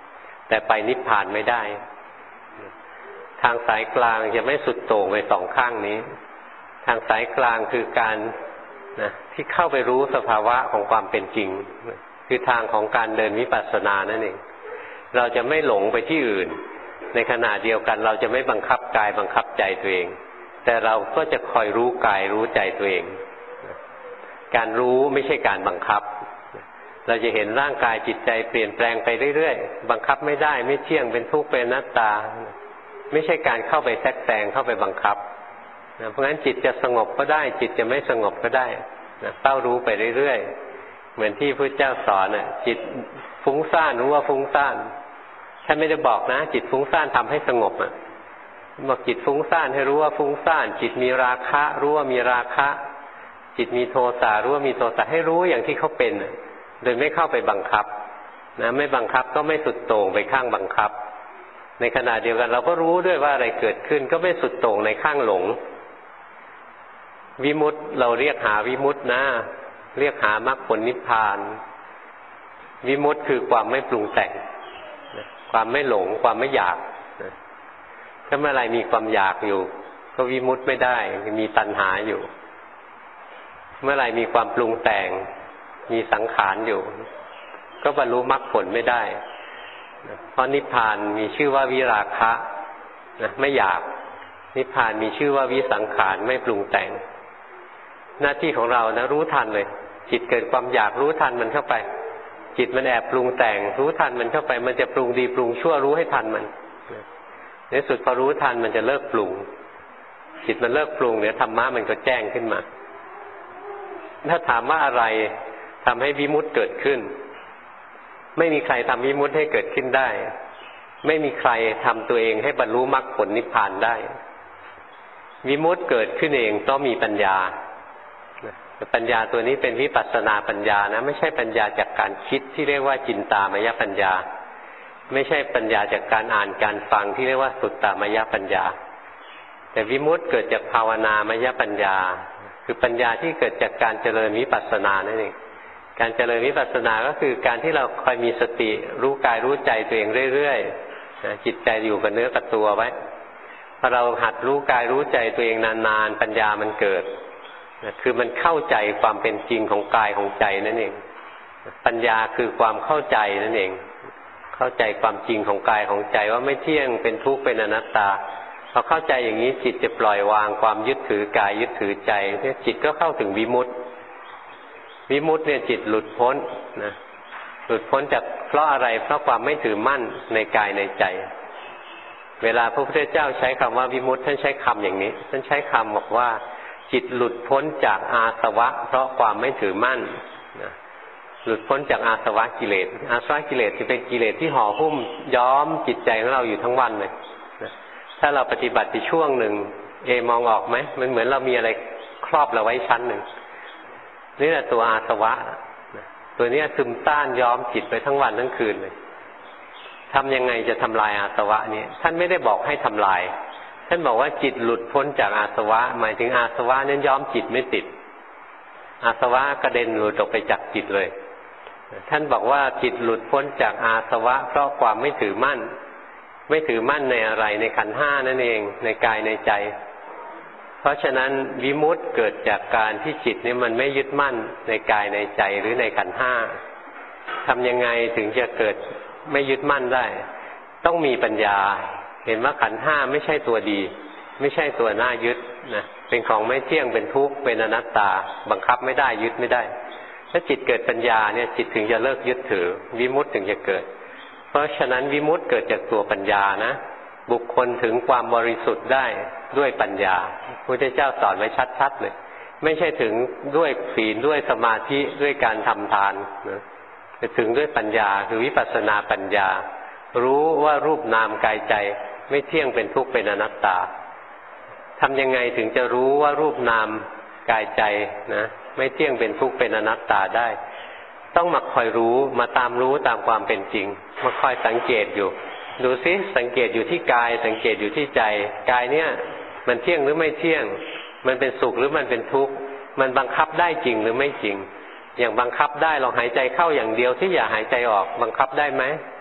S1: แต่ไปนิพพานไม่ได้ทางสายกลางจะไม่สุดโต่งไปสองข้างนี้ทางสายกลางคือการที่เข้าไปรู้สภาวะของความเป็นจริงคือทางของการเดินวิปัสสนานั่นเองเราจะไม่หลงไปที่อื่นในขณะเดียวกันเราจะไม่บังคับกายบังคับใจตัวเองแต่เราก็จะคอยรู้กายรู้ใจตัวเองการรู้ไม่ใช่การบังคับเราจะเห็นร่างกายจิตใจเปลี่ยนแปลงไปเรื่อยๆบังคับไม่ได้ไม่เที่ยงเป็นทุกข์เป็นอนัตตาไม่ใช่การเข้าไปแทรกแซงเข้าไปบังคับเพราะฉะนั้นจิตจะสงบก็ได้จิตจะไม่สงบก็ได้เฝ้ารู้ไปเรื่อยๆเหมือนที่พระเจ้าสอนจิตฟุ้งซ่านรู้ว่าฟุ้งซ่านท่านไม่ได้บอกนะจิตฟุ้งซ่านทำให้สงบบอกจิตฟุ้งซ่านให้รู้ว่าฟุ้งซ่านจิตมีราคะรู้ว่ามีราคะจิตมีโทสะรู้ว่ามีโทสะให้รู้อย่างที่เขาเป็นโดยไม่เข้าไปบังคับไม่บังคับก็ไม่สุดโต่งไปข้างบังคับในขณะเดียวกันเราก็รู้ด้วยว่าอะไรเกิดขึ้นก็ไม่สุดโต่งในข้างหลงวิมุตติเราเรียกหาวิมุตตินะเรียกหามรรคผลนิพพานวิมุตติคือความไม่ปรุงแต่งความไม่หลงความไม่อยากถ้าเมื่อไรมีความอยากอยู่ก็วิมุตติไม่ได้มีตัณหาอยู่เมื่อไรมีความปรุงแต่งมีสังขารอยู่ก็บรรลุมรรคผลไม่ได้เพราะนิพพานมีชื่อว่าวิราคะไม่อยากนิพพานมีชื่อว่าวิสังขารไม่ปรุงแต่งหน้าที่ของเรานะรู้ทันเลยจิตเกิดความอยากรู้ทันมันเข้าไปจิตมันแอบปรุงแต่งรู้ทันมันเข้าไปมันจะปรุงดีปรุงชั่วรู้ให้ทันมันในสุดพอรู้ทันมันจะเลิกปรุงจิตมันเลิกปรุงเนี่ยธรรมะมันก็แจ้งขึ้นมาถ้าถามว่าอะไรทำให้วิมุตติเกิดขึ้นไม่มีใครทำวิมุตติให้เกิดขึ้นได้ไม่มีใครทำตัวเองให้บรรลุมรรคผลนิพพานได้วิมุตติเกิดขึ้นเองต้องมีปัญญาปัญญาตัวนี้เป็นวิปัสสนาปัญญานะไม่ใช่ปัญญาจากการคิดที่เรียกว่าจินตามยปัญญาไม่ใช่ปัญญาจากการอ่านการฟังที่เรียกว่าสุตตามยปัญญาแต่วิมุตติเกิดจากภาวนามยปัญญาคือปัญญาที่เกิดจากการเจริญวิปัสสนานั่นเองการเจริญวิปัสสนาก็คือการที่เราคอยมีสติรู้กายรู้ใจตัวเองเรื่อยๆจิตใจอยู่กับเนื้อกับตัวไว้พอเราหัดรู้กายรู้ใจตัวเองนานๆปัญญามันเกิดคือมันเข้าใจความเป็นจริงของกายของใจนั่นเองปัญญาคือความเข้าใจนั่นเองเข้าใจความจริงของกายของใจว่าไม่เที่ยงเป็นทุกข์เป็นอนัตตาพอเข้าใจอย่างนี้จิตจะปล่อยวางความยึดถือกายยึดถือใจเนี่ยจิตก็เข้าถึงวิมุตติวิมุตติเนี่ยจิตหลุดพ้นนะหลุดพ้นจากเพราะอะไรเพราะความไม่ถือมั่นในกายในใจเวลาพระพุทธเจ้าใช้คำว่าวิมุตติท่านใช้คำอย่างนี้ท่านใช้คำบอกว่าจิตหลุดพ้นจากอาสวะเพราะความไม่ถือมั่นนะหลุดพ้นจากอาสวะกิเลสอาสวะกิเลสที่เป็นกิเลสที่ห่อหุ้มย้อมจิตใจของเราอยู่ทั้งวันเลยนะถ้าเราปฏิบัติไปช่วงหนึ่งมองออกไหมมันเหมือนเรามีอะไรครอบเราไว้ชั้นหนึ่งนี่แหละตัวอาสวะนะตัวนี้ซึมต้านย้อมจิตไปทั้งวันทั้งคืนเลยทำยังไงจะทำลายอาสวะนี้ท่านไม่ได้บอกให้ทำลายท่านบอกว่าจิตหลุดพ้นจากอาสวะหมายถึงอาสวะนั้นย้อมจิตไม่ติดอาสวะกระเด็นหลุดออกไปจากจิตเลยท่านบอกว่าจิตหลุดพ้นจากอาสวะเพราะความไม่ถือมั่นไม่ถือมั่นในอะไรในขันธ์ห้านั่นเองในกายในใจเพราะฉะนั้นวิมุตติเกิดจากการที่จิตนี้มันไม่ยึดมั่นในกายในใจหรือในขันธ์ห้าทำยังไงถึงจะเกิดไม่ยึดมั่นได้ต้องมีปัญญาเห็นว่าขันธ์ห้าไม่ใช่ตัวดีไม่ใช่ตัวน่ายึดนะเป็นของไม่เที่ยงเป็นทุกข์เป็นอนัตตาบังคับไม่ได้ยึดไม่ได้ถ้าจิตเกิดปัญญาเนี่ยจิตถึงจะเลิกยึดถือวิมุตติถึงจะเกิดเพราะฉะนั้นวิมุตติเกิดจากตัวปัญญานะบุคคลถึงความบริสุทธิ์ได้ด้วยปัญญาพระพุทธเจ้าสอนไว้ชัดๆเลยไม่ใช่ถึงด้วยศีลด้วยสมาธิด้วยการทำทานนะแต่ถึงด้วยปัญญาคือวิปัสสนาปัญญารู้ว่ารูปนามกายใจไม่เที่ยงเป็นทุกข์เป็นอนัตตาทำยังไงถึงจะรู้ว่ารูปนามกายใจนะไม่เที่ยงเป็นทุกข์เป็นอนัตตาได้ต้องมาคอยรู้มาตามรู้ตามความเป็นจริงมาคอยสังเกตอยู่ดูซิสังเกตอยู่ที่กายสังเกตอยู่ที่ใจกายเนี่ยมันเที่ยงหรือไม่เที่ยงมันเป็นสุขหรือมันเป็นทุกข์มันบังคับได้จริงหรือไม่จริงอย่างบังคับได้ลองหายใจเข้าอย่างเดียวที่อย่าหายใจออกบังคับได้ไหม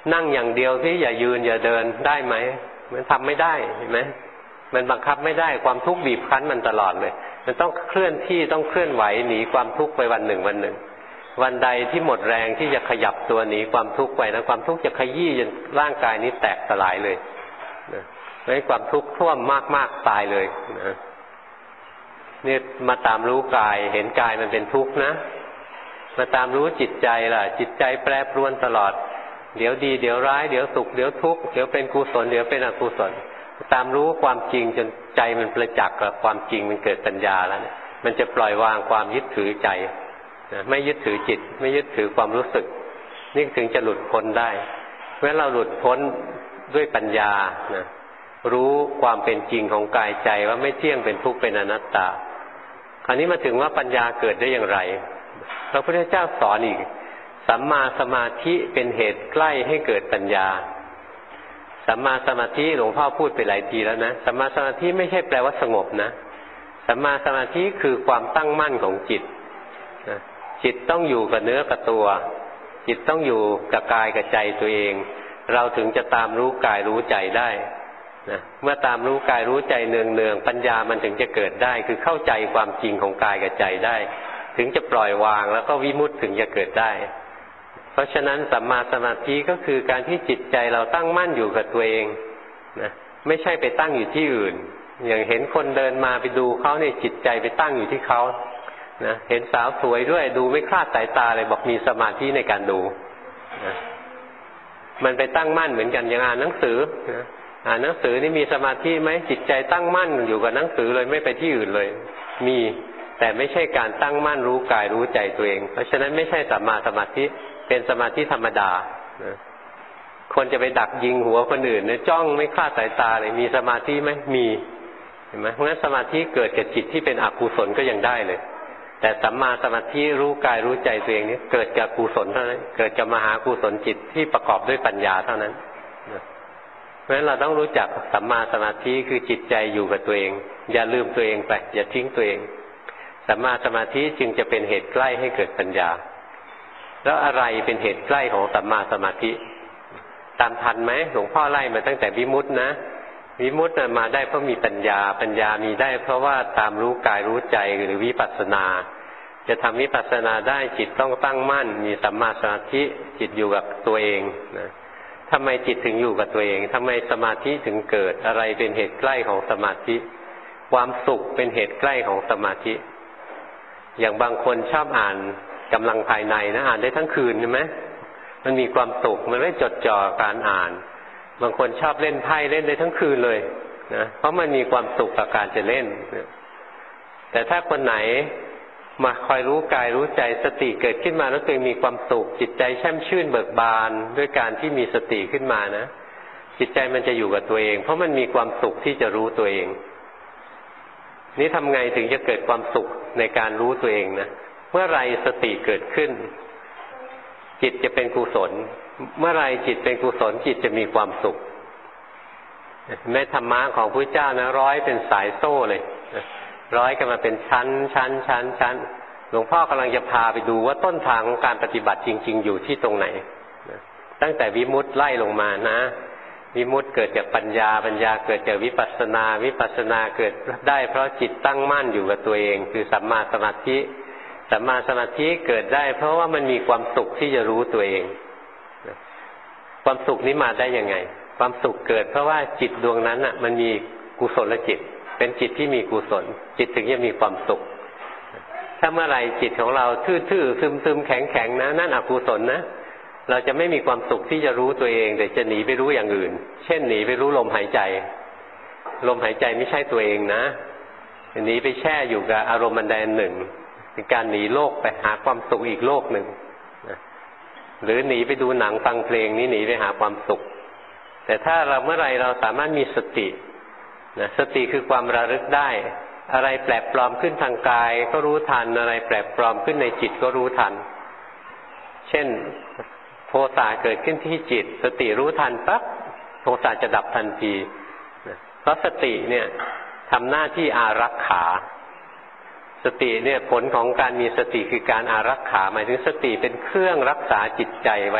S1: นั่งอย่างเดียวที่อย่ายืนอย่าเดินได้ไหมมันทำไม่ได้เห็นไหมมันบังคับไม่ได้ความทุกข์บีบคั้นมันตลอดเลยมันต้องเคลื่อนที่ต้องเคลื่อนไหวหนีความทุกข์ไปวันหนึ่งวันหนึ่งวันใดที่หมดแรงที่จะขยับตัวหนีความทุกข์ไปนะความทุกข์จะขยี้จนร่างกายนี้แตกสลายเลยนะไม่ความทุกข์ท่วมมากๆตายเลยนะนี่มาตามรู้กายเห็นกายมันเป็นทุกข์นะมาตามรู้จิตใจล่ะจิตใจแปรปรวนตลอดเดี๋ยวดีเดี๋ยวร้ายเดี๋ยวสุขเดี๋ยวทุกข์เดี๋ยวเป็นกุศลเดี๋ยวเป็นอกุศลตามรู้ความจริงจนใจมันประจักษ์กับความจริงมันเกิดปัญญาแล้วเนี่ยมันจะปล่อยวางความยึดถือใจนะไม่ยึดถือจิตไม่ยึดถือความรู้สึกนี่ถึงจะหลุดพ้นได้เมื่อเราหลุดพ้นด้วยปัญญานะรู้ความเป็นจริงของกายใจว่าไม่เที่ยงเป็นทุกข์เป็นอนัตตาคราวนี้มาถึงว่าปัญญาเกิดได้อย่างไรพระพุทธเจ้าสอนอีกสัมมาสมาธิเป็นเหตุใกล้ให้เกิดปัญญาสัมมาสมาธิหลวงพ่อพูดไปหลายทีแล้วนะสัมมาสมาธิไม่ใช่แปลว่าสงบนะสัมมาสมาธิคือความตั้งมั่นของจิตจิตต้องอยู่กับเนื้อกับตัวจิตต้องอยู่กับกายกับใจตัวเองเราถึงจะตามรู้กายรู้ใจได้นะเมื่อตามรู้กายรู้ใจเนืองๆปัญญามันถึงจะเกิดได้คือเข้าใจความจริงของกายกับใจได้ถึงจะปล่อยวางแล้วก็วิมุตติถึงจะเกิดได้เพราะฉะนั้นสัมมาสมาธิก็คือการที่จิตใจเราตั้งมั่นอยู่กับตัวเองนะไม่ใช่ไปตั้งอยู่ที่อื่นอย่างเห็นคนเดินมาไปดูเขาเนี่ยจิตใจไปตั้งอยู่ที่เขานะเห็นสาวสวยด้วยดูไม่คลาดสายตาเลยบอกมีสมาธิในการดูนะมันไปตั้งมั่นเหมือนกันอย่างอ่านหนังสือนะอ่านหนังสือนี่มีสมาธิไหมจิตใจตั้งมั่นอยู่กับหนังสือเลยไม่ไปที่อื่นเลยมีแต่ไม่ใช่การตั้งมั่นรู้กายรู้ใจตัวเองเพราะฉะนั้นไม่ใช่สัมมาสมาธิเป็นสมาธิธรรมดานะคนจะไปดักยิงหัวคนอื่นเนี่ยจ้องไม่คลาดสายตาเลยมีสมาธิไหมมีเห็นไหมเพราะฉะนั้นสมาธิเกิดกับจิตที่เป็นอกุศลก็ยังได้เลยแต่สัมมาสมาธิรู้กายรู้ใจตัวเองนี่เกิดกับกุศลเท่านั้นเกิดกับมหากุศลจิตที่ประกอบด้วยปัญญาเท่านั้นเพราะฉะนั้นเราต้องรู้จักสัมมาสมาธิคือจิตใจอยู่กับตัวเองอย่าลืมตัวเองไปอย่าทิ้งตัวเองสัมมาสมาธิจึงจะเป็นเหตุใกล้ให้เกิดปัญญาแล้วอะไรเป็นเหตุใกล้ของสัมมาสมาธิตามทันไหมหลวงพ่อไล่มาตั้งแต่วิมุตตินะวิมุตติมาได้เพราะมีปัญญาปัญญามีได้เพราะว่าตามรู้กายรู้ใจหรือวิปัสสนาจะทำวิปัสสนาได้จิตต้องตั้งมั่นมีสัมมาสมาธิจิตอยู่กับตัวเองนะทำไมจิตถึงอยู่กับตัวเองทำไมสมาธิถึงเกิดอะไรเป็นเหตุใกล้ของสมาธิความสุขเป็นเหตุใกล้ของสมาธิอย่างบางคนชอบอ่านกำลังภายในนะอ่านได้ทั้งคืนใช่ไหมมันมีความสุขมันไม่จดจ่อการอ่านบางคนชอบเล่นไพ่เล่นได้ทั้งคืนเลยนะเพราะมันมีความสุขกับการจะเล่นแต่ถ้าคนไหนมาคอยรู้กายรู้ใจสติเกิดขึ้นมาแล้วตัวเองมีความสุขจิตใจแช่มชื่นเบิกบานด้วยการที่มีสติขึ้นมานะจิตใจมันจะอยู่กับตัวเองเพราะมันมีความสุขที่จะรู้ตัวเองนี่ทำไงถึงจะเกิดความสุขในการรู้ตัวเองนะเมื่อไรสติเกิดขึ้นจิตจะเป็นกุศลเมื่อไรจิตเป็นกุศลจิตจะมีความสุขแม้ธรรมะของพระเจ้านะร้อยเป็นสายโซ่เลยร้อยกันมาเป็นชั้นหลวงพ่อกำลังจะพาไปดูว่าต้นทางของการปฏิบัติจริงๆอยู่ที่ตรงไหนตั้งแต่วิมุตติไล่ลงมานะวิมุตติเกิดจากปัญญาปัญญาเกิดจากวิปัสสนาวิปัสสนาเกิดได้เพราะจิตตั้งมั่นอยู่กับตัวเองคือสัมมาสมาธิสัมมาสมาธิเกิดได้เพราะว่ามันมีความสุขที่จะรู้ตัวเองความสุขนี้มาได้ยังไงความสุขเกิดเพราะว่าจิตดวงนั้นน่ะมันมีกุศลจิตเป็นจิตที่มีกุศลจิตถึงจะมีความสุขถ้าเมื่อไหร่จิตของเราทื่อๆซึมๆแข็งๆนะนั่นอกุศลนะเราจะไม่มีความสุขที่จะรู้ตัวเองแต่จะหนีไปรู้อย่างอื่นเช่นหนีไปรู้ลมหายใจลมหายใจไม่ใช่ตัวเองนะหนีไปแช่อยู่กับอารมณ์อันใดอันหนึ่งเป็นการหนีโลกไปหาความสุขอีกโลกหนึ่งหรือหนีไปดูหนังฟังเพลงนี้หนีไปหาความสุขแต่ถ้าเราเมื่อไรเราสามารถมีสตินะสติคือความระลึกได้อะไรแปลกปลอมขึ้นทางกายก็รู้ทันอะไรแปลกปลอมขึ้นในจิตก็รู้ทันเช่นโทสะเกิดขึ้นที่จิตสติรู้ทันปั๊บโทสะจะดับทันทีเพราะสติเนี่ยทำหน้าที่อารักขาสติเนี่ยผลของการมีสติคือการอารักขาหมายถึงสติเป็นเครื่องรักษาจิตใจไว้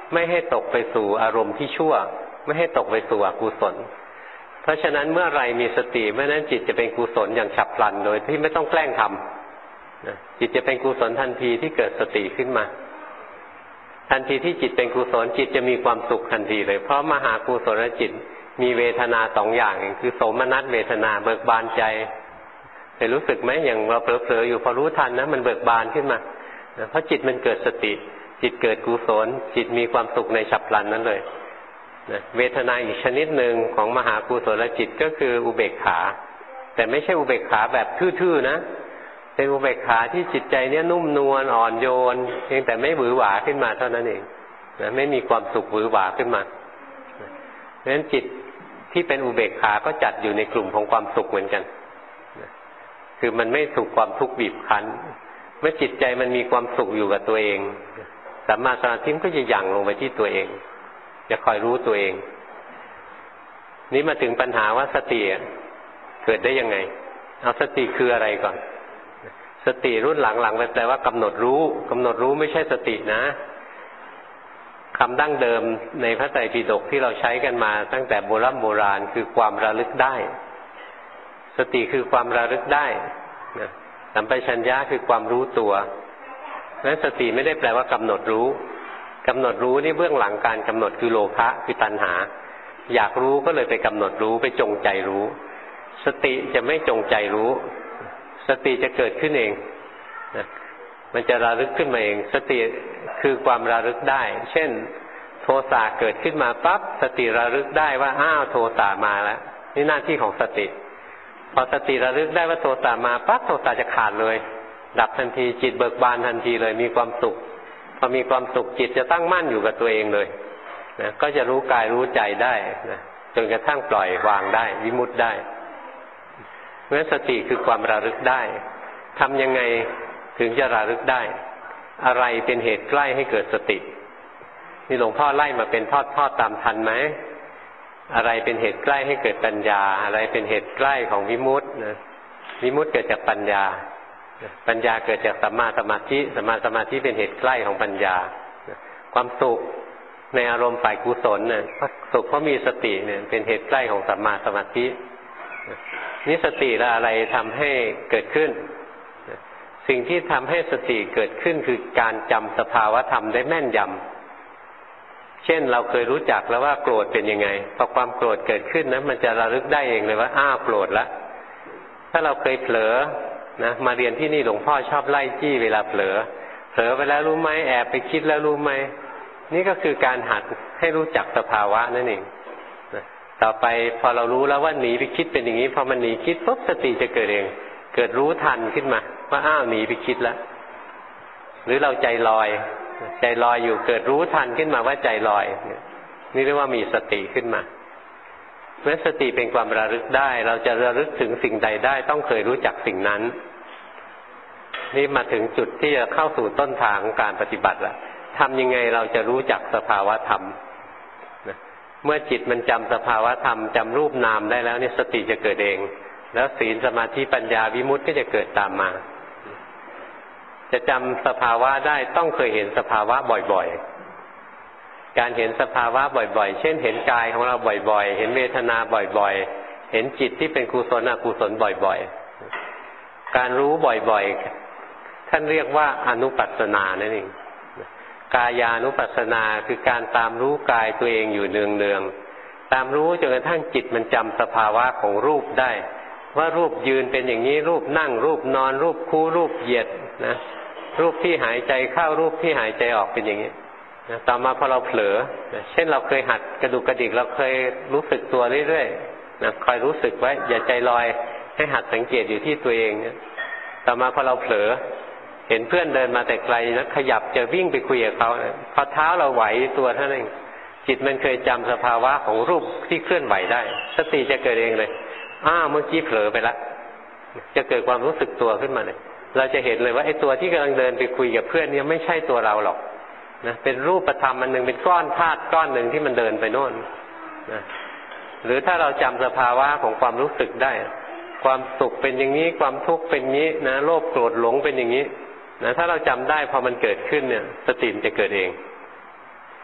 S1: ไม่ให้ตกไปสู่อารมณ์ที่ชั่วไม่ให้ตกไปสู่อกุศลเพราะฉะนั้นเมื่อไรมีสติเมื่อนั้นจิตจะเป็นกุศลอย่างฉับพลันโดยที่ไม่ต้องแกล้งทำจิตจะเป็นกุศลทันทีที่เกิดสติขึ้นมาทันทีที่จิตเป็นกุศลจิตจะมีความสุขทันทีเลยเพราะมหากุศลจิตมีเวทนาสองอย่างคือโสมนัสเวทนาเบิกบานใจเคยรู้สึกไหมอย่างเราเผลอๆอยู่พอรู้ทันนะมันเบิกบานขึ้นมาเพราะจิตมันเกิดสติจิตเกิดกุศลจิตมีความสุขในฉับพลันนั้นเลยเวทนาอีกชนิดหนึ่งของมหากุศลจิตก็คืออุเบกขาแต่ไม่ใช่อุเบกขาแบบทื่อๆนะเป็นอุเบกขาที่จิตใจเนี่ยนุ่มนวลอ่อนโยนเพียงแต่ไม่หวือหวาขึ้นมาเท่านั้นเองนะไม่มีความสุขหวือหวาขึ้นมาเพราะฉะนั้นจิตที่เป็นอุเบกขาก็จัดอยู่ในกลุ่มของความสุขเหมือนกันคือมันไม่ถูกความทุกข์บีบคั้นเมื่อจิตใจมันมีความสุขอยู่กับตัวเองสัมมาสมาธิก็จะหยั่งลงไปที่ตัวเองจะคอยรู้ตัวเองนี้มาถึงปัญหาว่าสติเกิดได้ยังไงเอาสติคืออะไรก่อนสติรุ่นหลังๆแปลว่ากำหนดรู้ไม่ใช่สตินะคำดั้งเดิมในพระไตรปิฎกที่เราใช้กันมาตั้งแต่โบราณคือความระลึกได้สติคือความระลึกได้นะสัมปชัญญะคือความรู้ตัวนั้นสติไม่ได้แปลว่ากำหนดรู้กำหนดรู้นี่เบื้องหลังการกำหนดคือโลภะคือตัณหาอยากรู้ก็เลยไปกำหนดรู้ไปจงใจรู้สติจะไม่จงใจรู้สติจะเกิดขึ้นเองนะมันจะระลึกขึ้นมาเองสติคือความระลึกได้เช่นโทสะเกิดขึ้นมาปั๊บสติระลึกได้ว่าอ้าวโทสะมาแล้วนี่หน้าที่ของสติพอสติระลึกได้ว่าโทสะมาปั๊บโทสะจะขาดเลยดับทันทีจิตเบิกบานทันทีเลยมีความสุขพอมีความสุขจิตจะตั้งมั่นอยู่กับตัวเองเลยนะก็จะรู้กายรู้ใจได้นะจนกระทั่งปล่อยวางได้วิมุตติได้เพราะฉะนั้นสติคือความระลึกได้ทำยังไงถึงจะระลึกได้อะไรเป็นเหตุใกล้ให้เกิดสตินี่หลวงพ่อไล่มาเป็นทอดตามทันไหมอะไรเป็นเหตุใกล้ให้เกิดปัญญาอะไรเป็นเหตุใกล้ของวิมุตตินะวิมุตติเกิดจากปัญญาปัญญาเกิดจากสัมมาสมาธิสัมมาสมาธิเป็นเหตุใกล้ของปัญญาความสุขในอารมณ์ฝ่ายกุศลเนี่ยสุขเพราะมีสติเนี่ยเป็นเหตุใกล้ของสัมมาสมาธินี่สติละอะไรทำให้เกิดขึ้นสิ่งที่ทำให้สติเกิดขึ้นคือการจำสภาวะธรรมได้แม่นยำเช่นเราเคยรู้จักแล้วว่าโกรธเป็นยังไงพอความโกรธเกิดขึ้นนะมันจะระลึกได้เองเลยว่าอ้าวโกรธละถ้าเราเคยเผลอนะมาเรียนที่นี่หลวงพ่อชอบไล่จี้เวลาเผลอไปแล้วรู้ไหมแอบไปคิดแล้วรู้ไหมนี่ก็คือการหัดให้รู้จักสภาวะนั่นเองต่อไปพอเรารู้แล้วว่าหนีไปคิดเป็นอย่างนี้พอมันหนีคิดปุ๊บสติจะเกิดเองเกิดรู้ทันขึ้นมาว่าอ้าวหนีไปคิดแล้วหรือเราใจลอยอยู่เกิดรู้ทันขึ้นมาว่าใจลอยนี่เรียกว่ามีสติขึ้นมาเมื่อสติเป็นความระลึกได้เราจะระลึกถึงสิ่งใดได้ต้องเคยรู้จักสิ่งนั้นนี่มาถึงจุดที่จะเข้าสู่ต้นทางของการปฏิบัติแล้วทำยังไงเราจะรู้จักสภาวะธรรมเมื่อจิตมันจำสภาวะธรรมจำรูปนามได้แล้วเนี่ยสติจะเกิดเองแล้วศีลสมาธิปัญญาวิมุตติก็จะเกิดตามมาจะจำสภาวะได้ต้องเคยเห็นสภาวะบ่อยๆการเห็นสภาวะบ่อยๆเช่นเห็นกายของเราบ่อยๆเห็นเวทนาบ่อยๆเห็นจิตที่เป็นกุศลอกุศลบ่อยๆการรู้บ่อยๆท่านเรียกว่าอนุปัสสนานั่นเองกายานุปัสสนาคือการตามรู้กายตัวเองอยู่เนืองๆตามรู้จนกระทั่งจิตมันจำสภาวะของรูปได้ว่ารูปยืนเป็นอย่างนี้รูปนั่งรูปนอนรูปคู่รูปเหยียดนะรูปที่หายใจเข้ารูปที่หายใจออกเป็นอย่างนี้นะต่อมาพอเราเผลอเช่นเราเคยหัดกระดุกกระดิกเราเคยรู้สึกตัวเรื่อยๆนะคอยรู้สึกไว้อย่าใจลอยให้หัดสังเกตอยู่ที่ตัวเองนะต่อมาพอเราเผลอเห็นเพื่อนเดินมาแต่ไกลนะขยับจะวิ่งไปคุยกับเขานะพอเท้าเราไหวตัวเท่านั้นจิตมันเคยจำสภาวะของรูปที่เคลื่อนไหวได้สติจะเกิดเองเลยเมื่อกี้เผลอไปละจะเกิดความรู้สึกตัวขึ้นมาเลยเราจะเห็นเลยว่าไอ้ตัวที่กำลังเดินไปคุยกับเพื่อนเนี่ยไม่ใช่ตัวเราหรอกนะเป็นรูปธรรมอันหนึ่งเป็นก้อนธาตุก้อนหนึ่งที่มันเดินไปโน่นนะหรือถ้าเราจำสภาวะของความรู้สึกได้ความสุขเป็นอย่างนี้ความทุกข์เป็นอย่างนี้นะโลภโกรธหลงเป็นอย่างนี้นะถ้าเราจำได้พอมันเกิดขึ้นเนี่ยสติจะเกิดเอง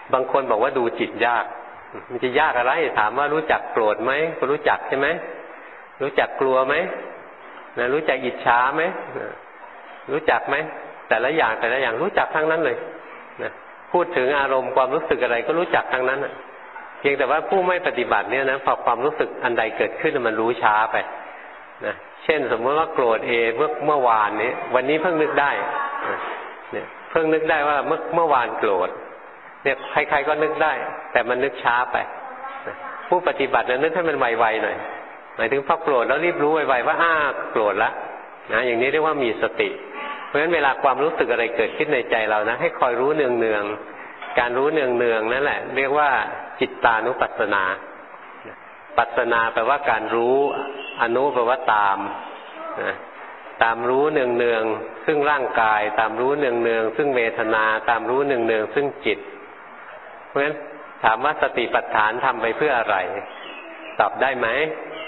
S1: บางคนบอกว่าดูจิตยากมันจะยากอะไรถามว่ารู้จักโกรธไหมก็รู้จักใช่ไหมรู้จักกลัวไหมนะรู้จักอิจฉาไหมรู้จักไหมแต่ละอย่างรู้จักทั้งนั้นเลยนะพูดถึงอารมณ์ความรู้สึกอะไรก็รู้จักทั้งนั้นเพียงแต่ว่าผู้ไม่ปฏิบัติเนี่ยนะพอความรู้สึกอันใดเกิดขึ้นมันรู้ช้าไปนะเช่นสมมติว่าโกรธเมื่อวานนี้วันนี้เพิ่งนึกได้เนี่ยเพิ่งนึกได้ว่าเมื่อวานโกรธเนี่ยใครๆก็นึกได้แต่มันนึกช้าไปผู้ปฏิบัติเนี่ยนึกให้มันไวๆหน่อยหมายถึงพอโกรธแล้วรีบรู้ไวๆว่าโกรธละนะอย่างนี้เรียกว่ามีสติเพราะฉะนั้นเวลาความรู้สึกอะไรเกิดขึ้นในใจเรานะให้คอยรู้เนืองๆการรู้เนืองๆนั่นแหละเรียกว่าจิตตานุปัสสนาปัสสนาแปลว่าการรู้อนุแปลว่าตามนะตามรู้เนืองๆซึ่งร่างกายตามรู้เนืองๆซึ่งเวทนาตามรู้เนืองๆซึ่งจิตเพราะฉะนั้นถามว่าสติปัฏฐานทำไปเพื่ออะไรตอบได้ไหม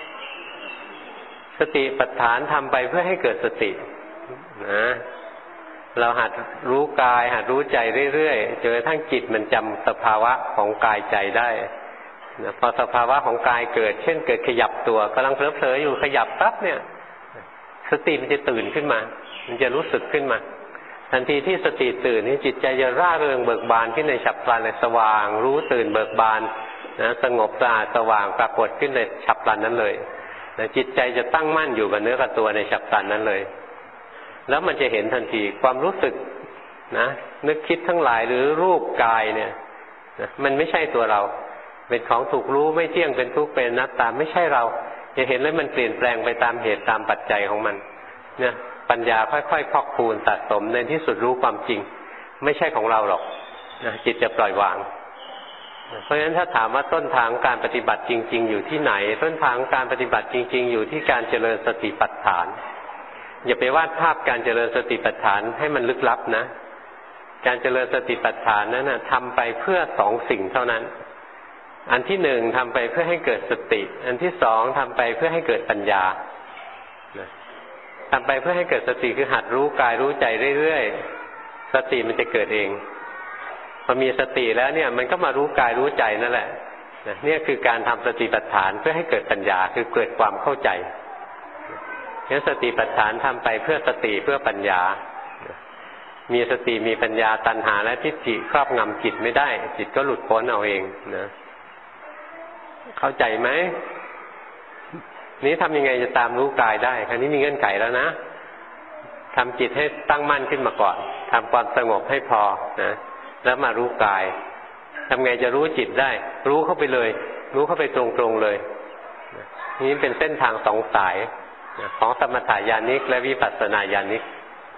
S1: สติปัฏฐานทำไปเพื่อให้เกิดสตินะเราหัดรู้กายหัดรู้ใจเรื่อยๆจนกระทั่งจิตมันจำสภาวะของกายใจได้นะพอสภาวะของกายเกิดเช่นเกิดขยับตัวกำลังเผลอๆอยู่ขยับปั๊บเนี่ยสติมันจะตื่นขึ้นมามันจะรู้สึกขึ้นมาทันทีที่สติตื่นนี่จิตใจจะร่าเริงเบิกบานขึ้นในฉับพลันเลยสว่างรู้ตื่นเบิกบานนะสงบสะอาดสว่างปรากฏขึ้นในฉับพลันนั้นเลยนะจิตใจจะตั้งมั่นอยู่กับเนื้อกับตัวในฉับพลันนั้นเลยแล้วมันจะเห็นทันทีความรู้สึกนะนึกคิดทั้งหลายหรือรูปกายเนี่ยนะมันไม่ใช่ตัวเราเป็นของถูกรู้ไม่เที่ยงเป็นทุกข์เป็นอนัตตาไม่ใช่เราจะเห็นแล้วมันเปลี่ยนแปลงไปตามเหตุตามปัจจัยของมันเนี่ยปัญญาค่อยๆพอกพูนสะสมในที่สุดรู้ความจริงไม่ใช่ของเราหรอกนะจิตจะปล่อยวางเพราะฉะนั้นถ้าถามว่าต้นทางการปฏิบัติจริงๆอยู่ที่ไหนต้นทางการปฏิบัติจริงๆอยู่ที่การเจริญสติปัฏฐานอย่าไปวาดภาพการเจริญสติปัฏฐานให้มันลึกลับนะการเจริญสติปัฏฐานนั้นนะทำไปเพื่อสองสิ่งเท่านั้นอันที่หนึ่งทำไปเพื่อให้เกิดสติอันที่สองทำไปเพื่อให้เกิดปัญญาทำไปเพื่อให้เกิดสติคือหัดรู้กายรู้ใจเรื่อยๆสติมันจะเกิดเองพอมีสติแล้วเนี่ยมันก็มารู้กายรู้ใจนั่นแหละเนี่ยคือการทำสติปัฏฐานเพื่อให้เกิดปัญญาคือเกิดความเข้าใจงั้นสติปัฏฐานทำไปเพื่อสติเพื่อปัญญามีสติมีปัญญาตัณหาและทิฏฐิครอบงำจิตไม่ได้จิตก็หลุดพ้นเอาเองนะเข้าใจไหมนี้ทำยังไงจะตามรู้กายได้คราวนี้มีเงื่อนไขแล้วนะทำจิตให้ตั้งมั่นขึ้นมาก่อนทำความสงบให้พอนะแล้วมารู้กายทำไงจะรู้จิตได้รู้เข้าไปเลยรู้เข้าไปตรงๆเลยนี้เป็นเส้นทางสองสายของสมถญาณิกและวิปัสสนาญาณิก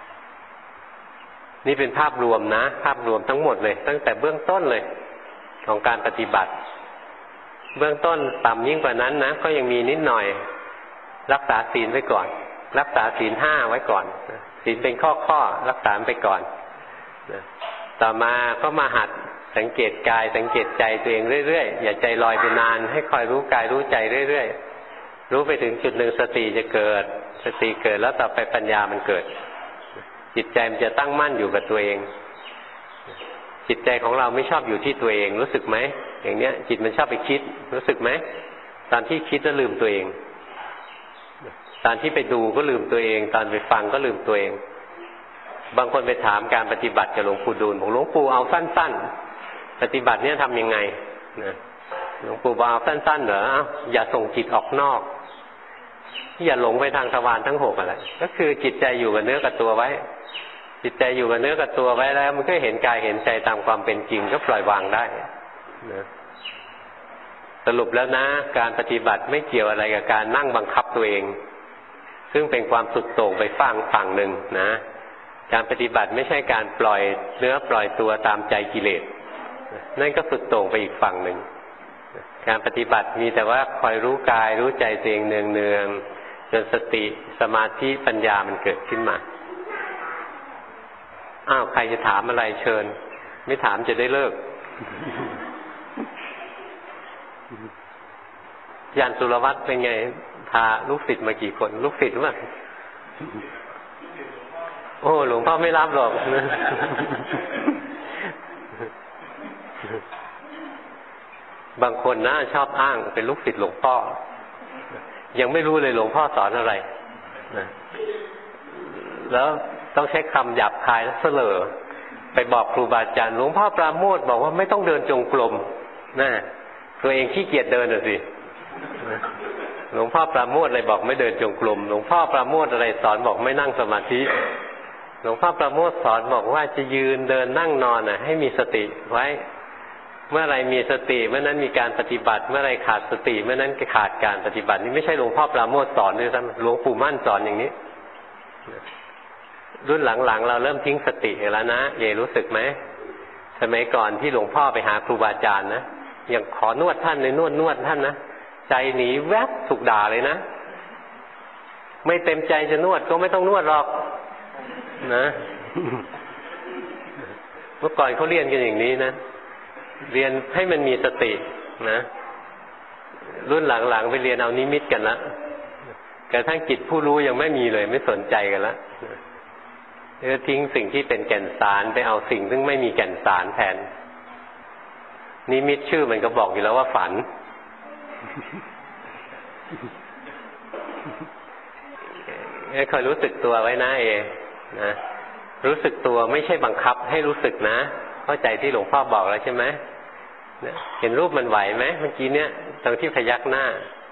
S1: นี่เป็นภาพรวมนะภาพรวมทั้งหมดเลยตั้งแต่เบื้องต้นเลยของการปฏิบัติเบื้องต้นต่ำยิ่งกว่านั้นนะก็ยังมีนิดหน่อยรักษาศีลไว้ก่อนรักษาศีล 5ไว้ก่อนศีลเป็นข้อรักษาไปก่อนต่อมาก็มาหัดสังเกตกายสังเกตใจตัวเองเรื่อยๆอย่าใจลอยไปนานให้คอยรู้กายรู้ใจเรื่อยๆรู้ไปถึงจุดหนึ่งสติจะเกิดสติเกิดแล้วต่อไปปัญญามันเกิดจิตใจมันจะตั้งมั่นอยู่กับตัวเองจิตใจของเราไม่ชอบอยู่ที่ตัวเองรู้สึกไหมอย่างเนี้ยจิตมันชอบไปคิดรู้สึกไหมตอนที่คิดแล้วลืมตัวเองตอนที่ไปดูก็ลืมตัวเองตอนไปฟังก็ลืมตัวเองบางคนไปถามการปฏิบัติกับหลวงปู่ดูลบอกหลวงปู่เอาสั้นๆปฏิบัติเนี่ยทำยังไงนะหลวงปู่บอกเอาสั้นๆเหรออย่าส่งจิตออกนอกอย่าหลงไปทางทวารทั้ง6อะไรก็คือจิตใจอยู่กับเนื้อกับตัวไว้จิตใจอยู่กับเนื้อกับตัวไว้แล้วมันก็เห็นกายเห็นใจตามความเป็นจริงก็ปล่อยวางได้นะสรุปแล้วนะการปฏิบัติไม่เกี่ยวอะไรกับการนั่งบังคับตัวเองซึ่งเป็นความสุดโต่งไปฝั่งหนึ่งนะการปฏิบัติไม่ใช่การปล่อยเนื้อปล่อยตัวตามใจกิเลสนั่นก็สุดโต่งไปอีกฝั่งหนึ่งการปฏิบัติมีแต่ว่าคอยรู้กายรู้ใจตัวเองเนืองๆจนสติสมาธิปัญญามันเกิดขึ้นมาใครจะถามอะไรเชิญไม่ถามจะได้เลิกยานสุรวัตรเป็นไงพาลูกศิษย์มากี่คนลูกศิษย์มั้ยโอ้หลวงพ่อไม่รับหรอกบางคนนะชอบอ้างเป็นลูกศิษย์หลวงพ่อยังไม่รู้เลยหลวงพ่อสอนอะไรนะแล้วต้องใช้คำหยาบคายและเสลอไปบอกครูบาอาจารย์หลวงพ่อปราโมทย์บอกว่าไม่ต้องเดินจงกรมนะตัวเองขี้เกียจเดินสิหลวงพ่อปราโมทย์อะไรบอกไม่เดินจงกรมหลวงพ่อปราโมทย์อะไรสอนบอกไม่นั่งสมาธิหลวงพ่อปราโมทย์สอนบอกว่าจะยืนเดินนั่งนอนให้มีสติไว้เมื่อไรมีสติเมื่อนั้นมีการปฏิบัติเมื่อไรขาดสติเมื่อนั้นขาดการปฏิบัตินี่ไม่ใช่หลวงพ่อปราโมทย์สอนด้วยซ้ำหลวงปู่มั่นสอนอย่างนี้รุ่นหลังๆเราเริ่มทิ้งสติแล้วนะเย่รู้สึกไหมสมัยก่อนที่หลวงพ่อไปหาครูบาอาจารย์นะยังขอนวดท่านเลยนวดท่านนะใจหนีแวบถูกด่าเลยนะไม่เต็มใจจะนวดก็ไม่ต้องนวดหรอกนะเมื่อก่อนเขาเรียนกันอย่างนี้นะเรียนให้มันมีสตินะรุ่นหลังๆไปเรียนเอานิมิตกันละกระทั่งจิตผู้รู้ยังไม่มีเลยไม่สนใจกันละทิ้งสิ่งที่เป็นแก่นสารไปเอาสิ่งซึ่งไม่มีแก่นสารแทนนิมิตชื่อมันก็บอกอยู่แล้วว่าฝันให้คอยรู้สึกตัวไว้นะนะรู้สึกตัวไม่ใช่บังคับให้รู้สึกนะเข้าใจที่หลวงพ่อบอกแล้วใช่ไหมเห็นรูปมันไหวไหมเมื่อกี้เนี่ยตรงที่พยักหน้า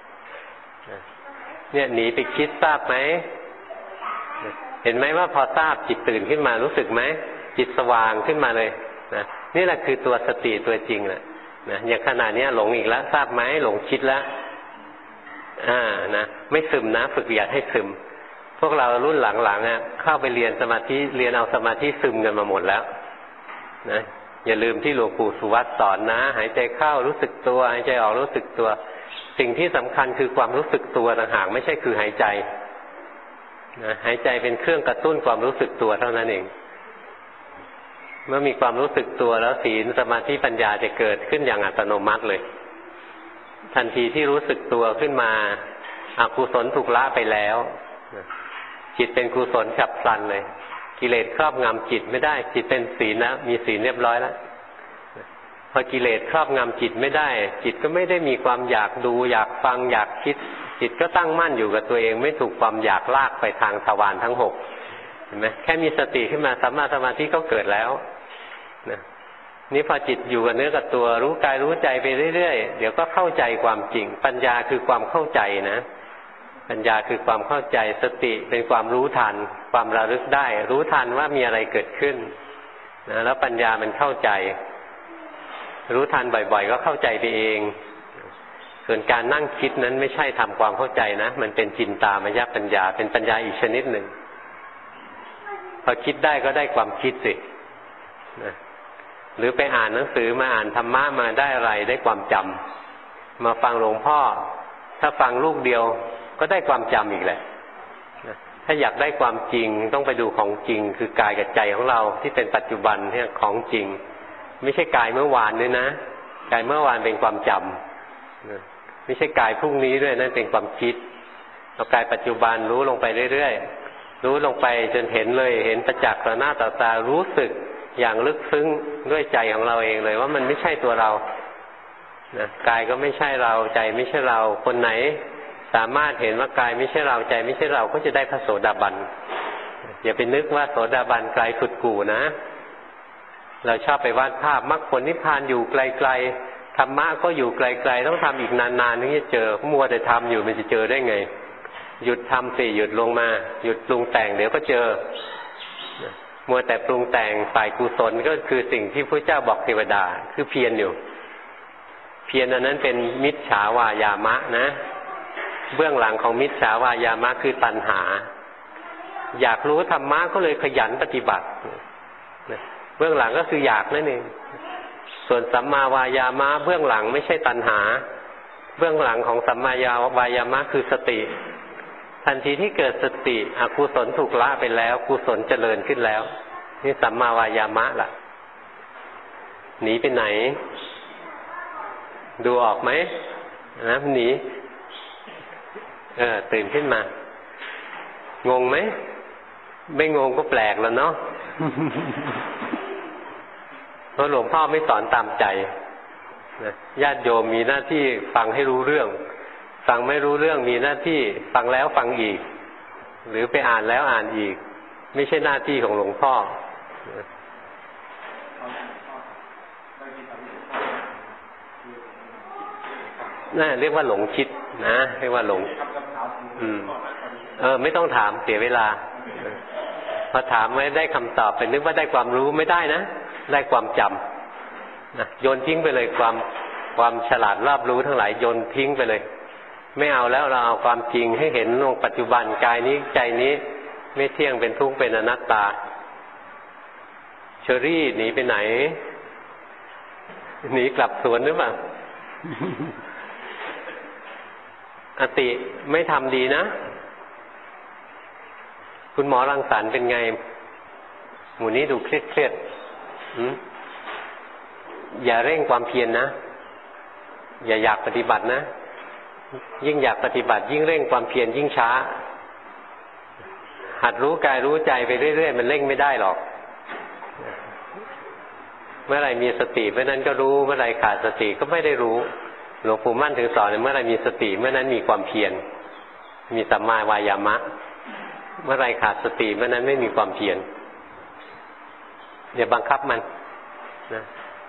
S1: เนี่ยหนีไปคิดทราบไหมเห็นไหมว่าพอทราบจิตตื่นขึ้นมารู้สึกไหมจิตสว่างขึ้นมาเลยนะนี่แหละคือตัวสติตัวจริงแหละนะอย่างขณะนี้หลงอีกแล้วทราบไหมหลงคิดแล้วนะไม่ซึมนะฝึกอย่าให้ซึมพวกเรารุ่นหลังๆเข้าไปเรียนสมาธิเรียนเอาสมาธิซึมกันมาหมดแล้วนะอย่าลืมที่หลวงปู่สุวัตสอนนะหายใจเข้ารู้สึกตัวหายใจออกรู้สึกตัวสิ่งที่สำคัญคือความรู้สึกตัวต่างหากไม่ใช่คือหายใจนะหายใจเป็นเครื่องกระตุ้นความรู้สึกตัวเท่านั้นเองเมื่อมีความรู้สึกตัวแล้วศีลสมาธิปัญญาจะเกิดขึ้นอย่างอัตโนมัติเลยทันทีที่รู้สึกตัวขึ้นมาอกุศลถูกละไปแล้วจิตเป็นกุศลฉับพลันเลยกิเลสครอบงำจิตไม่ได้จิตเป็นศีลนะมีศีลเรียบร้อยแล้วพอกิเลสครอบงำจิตไม่ได้จิตก็ไม่ได้มีความอยากดูอยากฟังอยากคิดจิตก็ตั้งมั่นอยู่กับตัวเองไม่ถูกความอยากลากไปทางทวารทั้งหกเห็นไหมแค่มีสติขึ้นมาสัมมาสมาธิก็เกิดแล้วนะนี่พอจิตอยู่กับเนื้อกับตัวรู้กายรู้ใจไปเรื่อยๆเดี๋ยวก็เข้าใจความจริงปัญญาคือความเข้าใจนะปัญญาคือความเข้าใจสติเป็นความรู้ทันความระลึกได้รู้ทันว่ามีอะไรเกิดขึ้นนะแล้วปัญญามันเข้าใจรู้ทันบ่อยๆก็เข้าใจไปเองส่วนการนั่งคิดนั้นไม่ใช่ทำความเข้าใจนะมันเป็นจินตามยปัญญาเป็นปัญญาอีกชนิดหนึ่งพอคิดได้ก็ได้ความคิดสินะหรือไปอ่านหนังสือมาอ่านธรรมะมาได้อะไรได้ความจำมาฟังหลวงพ่อถ้าฟังลูกเดียวก็ได้ความจำอีกแหละถ้าอยากได้ความจริงต้องไปดูของจริงคือกายกับใจของเราที่เป็นปัจจุบันเนี่ยของจริงไม่ใช่กายเมื่อวานด้วยนะกายเมื่อวานเป็นความจำไม่ใช่กายพรุ่งนี้ด้วยนั่นเป็นความคิดเอากายปัจจุบันรู้ลงไปเรื่อยๆรู้ลงไปจนเห็นเลยเห็นประจักษ์ต่อหน้าต่อตารู้สึกอย่างลึกซึ้งด้วยใจของเราเองเลยว่ามันไม่ใช่ตัวเรานะกายก็ไม่ใช่เราใจไม่ใช่เราคนไหนสามารถเห็นว่ากายไม่ใช่เราใจไม่ใช่เราก็จะได้พระโสดาบันอย่าไปนึกว่าโสดาบันไกลขุดกู่นะเราชอบไปวาดภาพมรรคผลนิพพานอยู่ไกลๆธรรมะก็อยู่ไกลๆต้องทำอีกนานๆถึงจะเจอมัวแต่ทำอยู่มันจะเจอได้ไงหยุดทำสิหยุดลงมาหยุดปรุงแต่งเดี๋ยวก็เจอมัวแต่ปรุงแต่งฝ่ายกุศลก็คือสิ่งที่พระเจ้าบอกเทวดาคือเพียรอยู่เพียรอันนั้นเป็นมิจฉาวายามะนะเบื้องหลังของมิจฉาวายามะคือตัณหาอยากรู้ธรรมะก็เลยขยันปฏิบัติเบื้องหลังก็คืออยากนั่นเองส่วนสัมมาวายามะเบื้องหลังไม่ใช่ตัณหาเบื้องหลังของสัมมาวายามะคือสติทันทีที่เกิดสติอกุศลถูกละไปแล้วกุศลเจริญขึ้นแล้วนี่สัมมาวายามะล่ะหนีไปไหนดูออกไหมนะหนีตื่นขึ้นมางงไหมไม่งงก็แปลกแล้วเนาะราะหลวงพ่อไม่สอนตามใจนะญาติโยมมีหน้าที่ฟังให้รู้เรื่องฟังไม่รู้เรื่องมีหน้าที่ฟังแล้วฟังอีกหรือไปอ่านแล้วอ่านอีกไม่ใช่หน้าที่ของหลวงพ่อน่าเรียกว่าหลงคิดนะเรียกว่าหลงไม่ต้องถามเสียเวลาพอถามไม่ได้คำตอบเป็นนึกว่าได้ความรู้ไม่ได้นะได้ความจำนะโยนทิ้งไปเลยความฉลาดรอบรู้ทั้งหลายโยนทิ้งไปเลยไม่เอาแล้วเราเอาความจริงให้เห็นลงปัจจุบันกายนี้ใจนี้ไม่เที่ยงเป็นทุกข์เป็นอนัตตาเชอรี่หนีไปไหนหนีกลับสวนหรือเปล่า อติไม่ทำดีนะคุณหมอรังสรรค์เป็นไงหมู่นี้ดูเครียดอย่าเร่งความเพียร นะอย่าอยากปฏิบัตินะยิ่งอยากปฏิบัติยิ่งเร่งความเพียรยิ่งช้าหัดรู้กายรู้ใจไปเรื่อยๆมันเร่งไม่ได้หรอกเมื่อไหร่มีสติเมื่อนั้นก็รู้เมื่อไหร่ขาดสติก็ไม่ได้รู้หลวงปู่มั่นถึงสอนเมื่อไหร่มีสติเมื่อนั้นมีความเพียรมีสัมมาวายามะเมื่อไหร่ขาดสติเมื่อนั้นไม่มีความเพียรอย่าบังคับมันนะ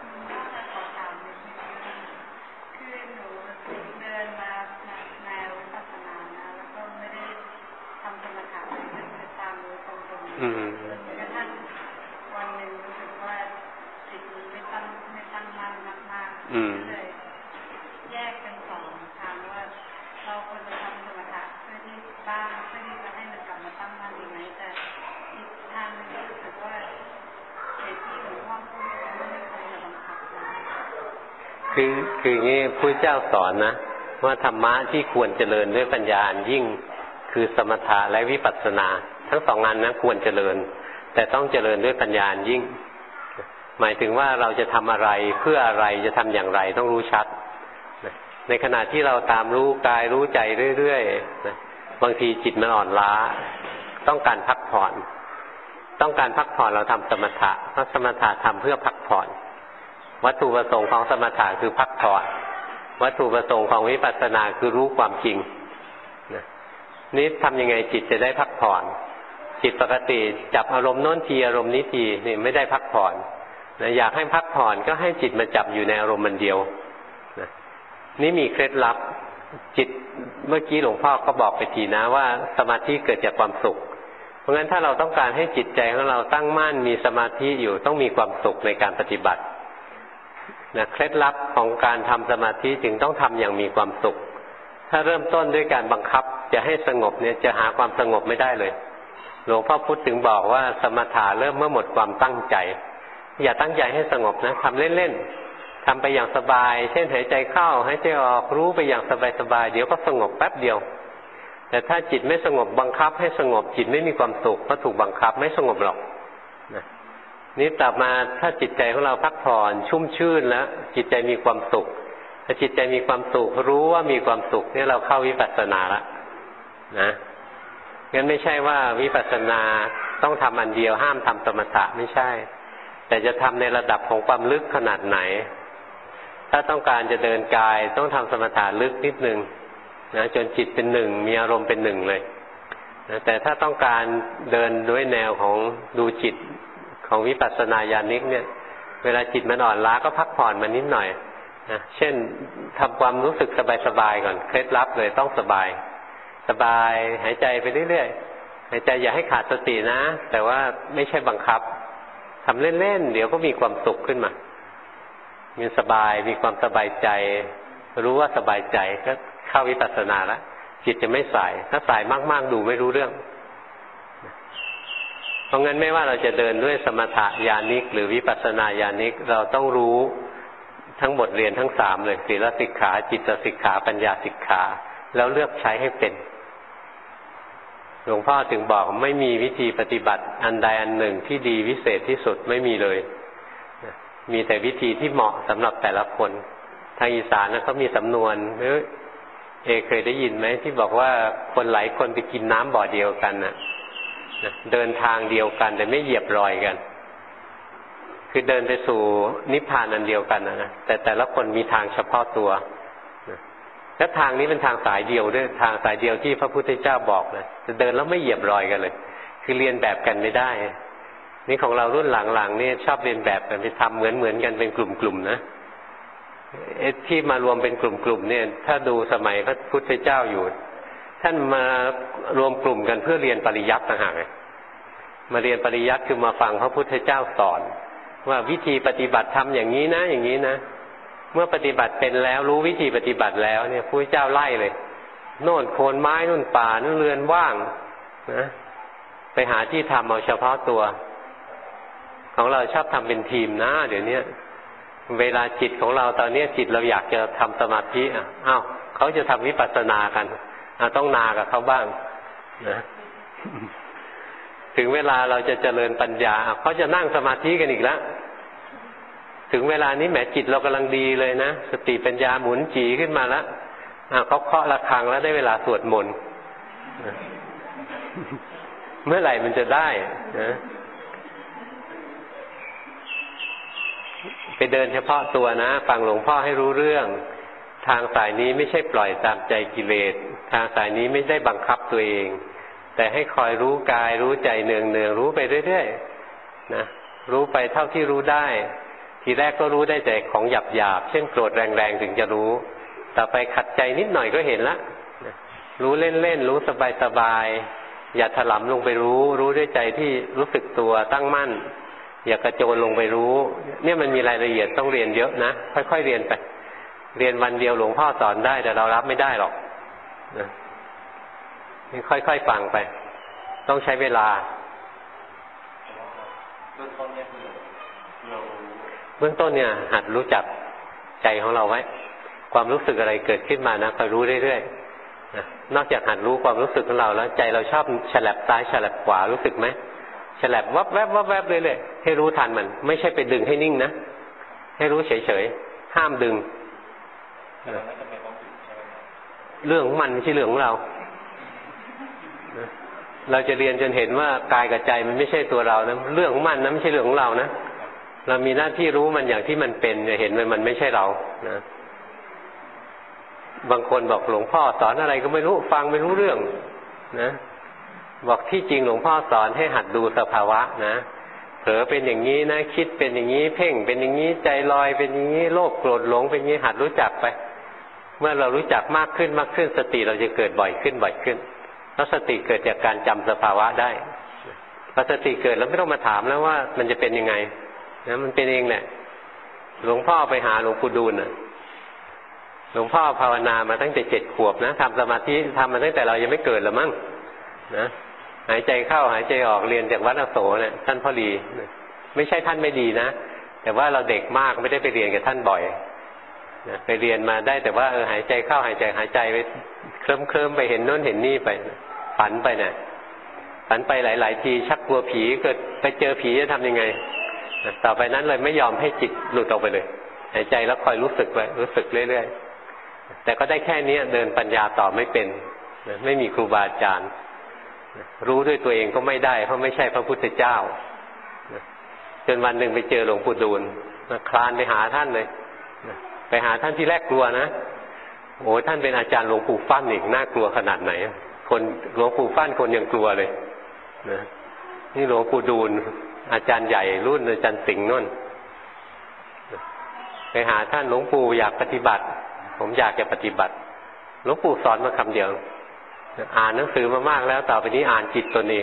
S2: กระทั่งวันหนึ่งรู้สึกว่าจิตมันไม่ตั้งมั่นมากๆเลยแยกเป็นสองทางว่าเราควรจะทำสมถะเพื่อที่บ้างเพื่อที่จะให้มันกลับมาตั้งมั่นดีไหมแต่อีกทางนึงก็รู้สึกว่าเหตุที่หลวงพ่อพูดมันไม่ควรจะบังคับ
S1: คืองี้พระเจ้าสอนนะว่าธรรมะที่ควรเจริญด้วยปัญญายิ่งคือสมถะและวิปัสสนาทั้งสองงานนั้นควรเจริญแต่ต้องเจริญด้วยปัญญายิ่งหมายถึงว่าเราจะทำอะไรเพื่ออะไรจะทำอย่างไรต้องรู้ชัดในขณะที่เราตามรู้กายรู้ใจเรื่อยๆบางทีจิตมันอ่อนล้าต้องการพักผ่อนเราทำสมถะเพราะสมถะทำเพื่อพักผ่อนวัตถุประสงค์ของสมถะคือพักผ่อนวัตถุประสงค์ของวิปัสสนาคือรู้ความจริงนี่ทำยังไงจิตจะได้พักผ่อนจิตปกติจับอารมณ์โน้นทีอารมณ์นี้ทีนี่ไม่ได้พักผ่อนนะอยากให้พักผ่อนก็ให้จิตมาจับอยู่ในอารมณ์มันเดียวนะนี่มีเคล็ดลับจิตเมื่อกี้หลวงพ่อก็บอกไปทีนะว่าสมาธิเกิดจากความสุขเพราะงั้นถ้าเราต้องการให้จิตใจของเราตั้งมั่นมีสมาธิอยู่ต้องมีความสุขในการปฏิบัตินะเคล็ดลับของการทำสมาธิจึงต้องทำอย่างมีความสุขถ้าเริ่มต้นด้วยการบังคับจะให้สงบเนี่ยจะหาความสงบไม่ได้เลยหลวงพ่อพุธถึงบอกว่าสมถะเริ่มเมื่อหมดความตั้งใจอย่าตั้งใจให้สงบนะทำเล่นๆทำไปอย่างสบายเช่นหายใจเข้าหายใจออกรู้ไปอย่างสบายๆเดี๋ยวก็สงบแป๊บเดียวแต่ถ้าจิตไม่สงบบังคับให้สงบจิตไม่มีความสุขเพราะถูกบังคับไม่สงบหรอกนะนี่ต่อมาถ้าจิตใจของเราพักผ่อนชุ่มชื่นแล้วจิตใจมีความสุขถ้าจิตใจมีความสุขรู้ว่ามีความสุขนี่เราเข้าวิปัสสนาละนะงั้นไม่ใช่ว่าวิปัสสนาต้องทำอันเดียวห้ามทำสมถะไม่ใช่แต่จะทำในระดับของความลึกขนาดไหนถ้าต้องการจะเดินกายต้องทำสมถะลึกนิดนึงนะจนจิตเป็นหนึ่งมีอารมณ์เป็นหนึ่งเลยนะแต่ถ้าต้องการเดินด้วยแนวของดูจิตของวิปัสสนาญาณิกเนี่ยเวลาจิตมันอ่อนล้าก็พักผ่อนมันนิดหน่อยนะเช่นทำความรู้สึกสบายๆก่อนเคล็ดลับเลยต้องสบายหายใจไปเรื่อยๆหายใจอย่าให้ขาดสตินะแต่ว่าไม่ใช่บังคับทำเล่นๆเดี๋ยวก็มีความสุขขึ้นมามีสบายมีความสบายใจรู้ว่าสบายใจก็เข้าวิปัสสนาแล้วจิตจะไม่สายถ้าสายมากๆดูไม่รู้เรื่องเพราะงั้นไม่ว่าเราจะเดินด้วยสมถะญาณิกหรือวิปัสสนาญาณิกเราต้องรู้ทั้งบทเรียนทั้งสามเลยศีลสิกขาจิตสิกขาปัญญาสิกขาแล้วเลือกใช้ให้เป็นหลวงพ่อถึงบอกไม่มีวิธีปฏิบัติอันใดอันหนึ่งที่ดีวิเศษที่สุดไม่มีเลยมีแต่วิธีที่เหมาะสำหรับแต่ละคนทางอีสานนะเขามีสำนวนเคยได้ยินไหมที่บอกว่าคนหลายคนไปกินน้ำบ่อเดียวกันนะเดินทางเดียวกันแต่ไม่เหยียบรอยกันคือเดินไปสู่นิพพานอันเดียวกันนะแต่แต่ละคนมีทางเฉพาะตัวและทางนี้เป็นทางสายเดียวด้วยทางสายเดียวที่พระพุทธเจ้าบอกนะจะเดินแล้วไม่เหยียบรอยกันเลยคือเรียนแบบกันไม่ได้นี่ของเรารุ่นหลังๆนี่ชอบเรียนแบบกันไปทำเหมือนกันเป็นกลุ่มๆนะที่มารวมเป็นกลุ่มๆเนี่ยถ้าดูสมัยพระพุทธเจ้าอยู่ท่านมารวมกลุ่มกันเพื่อเรียนปริยัติต่างหากมาเรียนปริยัติคือมาฟังพระพุทธเจ้าสอนว่าวิธีปฏิบัติทำอย่างนี้นะอย่างนี้นะเมื่อปฏิบัติเป็นแล้วรู้วิธีปฏิบัติแล้วเนี่ยพระพุทธเจ้าไล่เลยโน่นโคนไม้โน่นป่าโน่นเรือนว่างนะไปหาที่ทำเอาเฉพาะตัวของเราชอบทำเป็นทีมนะเดี๋ยวนี้เวลาจิตของเราตอนนี้จิตเราอยากจะทำสมาธิอ้าวเขาจะทำวิปัสสนากันต้องนากับเขาบ้างนะถึงเวลาเราจะเจริญปัญญาเขาจะนั่งสมาธิกันอีกแล้วถึงเวลานี้แหมจิตเรากำลังดีเลยนะสติปัญญาหมุนจีขึ้นมาแล้วเขาเคาะระฆังแล้วได้เวลาสวดมนต์เมื่อไหร่มันจะได้นะไปเดินเฉพาะตัวนะฟังหลวงพ่อให้รู้เรื่องทางสายนี้ไม่ใช่ปล่อยตามใจกิเลสทางสายนี้ไม่ได้บังคับตัวเองแต่ให้คอยรู้กายรู้ใจเนืองๆรู้ไปเรื่อยๆนะรู้ไปเท่าที่รู้ได้ทีแรกก็รู้ได้แต่ของหยาบๆเช่นโกรธแรงๆถึงจะรู้ต่อไปขัดใจนิดหน่อยก็เห็นละรู้เล่นๆรู้สบายๆอย่าถลำลงไปรู้ด้วยใจที่รู้สึกตัวตั้งมั่นอย่ากระโจนลงไปรู้เนี่ยมันมีรายละเอียดต้องเรียนเยอะนะค่อยๆเรียนไปเรียนวันเดียวหลวงพ่อสอนได้แต่เรารับไม่ได้หรอกนะค่อยๆฟังไปต้องใช้เวลาเบื้องต้นเนี่ยหัดรู้จักใจของเราไว้ความรู้สึกอะไรเกิดขึ้นมานะคอยรู้เรื่อยๆนะนอกจากหัดรู้ความรู้สึกของเราแล้วใจเราชอบฉลับซ้ายฉลับขวารู้สึกไหมฉลับวับแวบวับแวบเรื่อยๆให้รู้ทันมันไม่ใช่ไปดึงให้นิ่งนะให้รู้เฉยๆห้ามดึงเรื่องของมันไม่ใช่เรื่องของเราเราจะเรียนจนเห็นว่ากายกับใจมันไม่ใช่ตัวเรานะเรื่องของมันนะไม่ใช่เรื่องของเรานะเรามีหน้าที่รู้มันอย่างที่มันเป็นจะเห็นมันไม่ใช่เรานะบางคนบอกหลวงพ่อสอนอะไรก็ไม่รู้ฟังไม่รู้เรื่องนะบอกที่จริงหลวงพ่อสอนให้หัดดูสภาวะนะเผลอเป็นอย่างนี้นะคิดเป็นอย่างนี้เพ่งเป็นอย่างนี้ใจลอยเป็นอย่างนี้โลภโกรธหลงเป็นอย่างนี้หัดรู้จักไปเมื่อเรารู้จักมากขึ้นสติเราจะเกิดบ่อยขึ้นแล้วสติเกิดจากการจำสภาวะได้พอสติเกิดแล้วไม่ต้องมาถามแล้วว่ามันจะเป็นยังไงนะมันเป็นเองแหละหลวงพ่อไปหาหลวงปู่ดูลหลวงพ่อภาวนามาตั้งแต่7 ขวบนะทำสมาธิทำมาตั้งแต่เรายังไม่เกิดหรอมั้งนะหายใจเข้าหายใจออกเรียนจากวัดอโศกเนี่ยท่านพ่อลีไม่ใช่ท่านไม่ดีนะแต่ว่าเราเด็กมากไม่ได้ไปเรียนกับท่านบ่อยนะไปเรียนมาได้แต่ว่าหายใจเข้าหายใจไปเคลิ้มไปเห็นโน้นเห็นนี่ไปฝันไปเนี่ยฝันไปหลายๆทีชักกลัวผีเกิดไปเจอผีจะทำยังไงต่อไปนั้นเลยไม่ยอมให้จิตหลุดออกไปเลยหายใจแล้วคอยรู้สึกไปรู้สึกเรื่อยๆแต่ก็ได้แค่นี้เดินปัญญาต่อไม่เป็นไม่มีครูบาอาจารย์รู้ด้วยตัวเองก็ไม่ได้เพราะไม่ใช่พระพุทธเจ้าจนวันหนึ่งไปเจอหลวงปู่ดูลคลานไปหาท่านเลยไปหาท่านที่แรกกลัวนะโอ้ท่านเป็นอาจารย์หลวงปู่ฟั่นอีกน่ากลัวขนาดไหนคนหลวงปู่ฟั่นคนยังกลัวเลยนะนี่หลวงปู่ดูลอาจารย์ใหญ่รุ่นอาจารย์สิงห์นั่นไปหาท่านหลวงปู่อยากปฏิบัติผมอยากจะปฏิบัติหลวงปู่สอนมาคำเดียวอ่านหนังสือมามากแล้วต่อไปนี้อ่านจิตตนเอง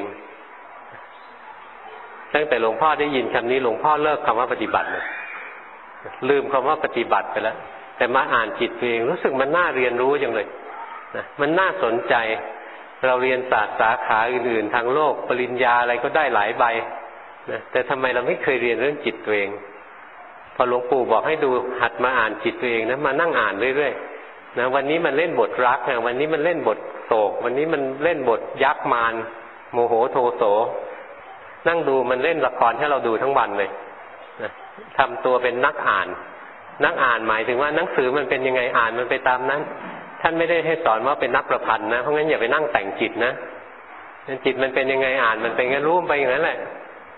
S1: ตั้งแต่หลวงพ่อได้ยินคำนี้หลวงพ่อเลิกคำว่าปฏิบัติเลยลืมคำว่าปฏิบัติไปแล้วแต่มาอ่านจิตตัวเองรู้สึกมันน่าเรียนรู้จังเลยนะมันน่าสนใจเราเรียนศาสตร์สาขาอื่นๆทางโลกปริญญาอะไรก็ได้หลายใบนะแต่ทำไมเราไม่เคยเรียนเรื่องจิตตัวเองพอหลวงปู่บอกให้ดูหัดมาอ่านจิตตัวเองนะมานั่งอ่านเรื่อยๆนะวันนี้มันเล่นบทรักนะวันนี้มันเล่นบทโศกวันนี้มันเล่นบทยักษ์มารโมโหโทโสนั่งดูมันเล่นละครให้เราดูทั้งวันเลยนะทำตัวเป็นนักอ่านหมายถึงว่าหนังสือมันเป็นยังไงอ่านมันไปตามนั้นท่านไม่ได้ให้สอนว่าเป็นนักประพันธ์นะเพราะงั้นอย่าไปนั่งแต่งจิตนะจิตมันเป็นยังไงอ่านมันเป็นงั้นรู้ไปอย่างนั้นแหละ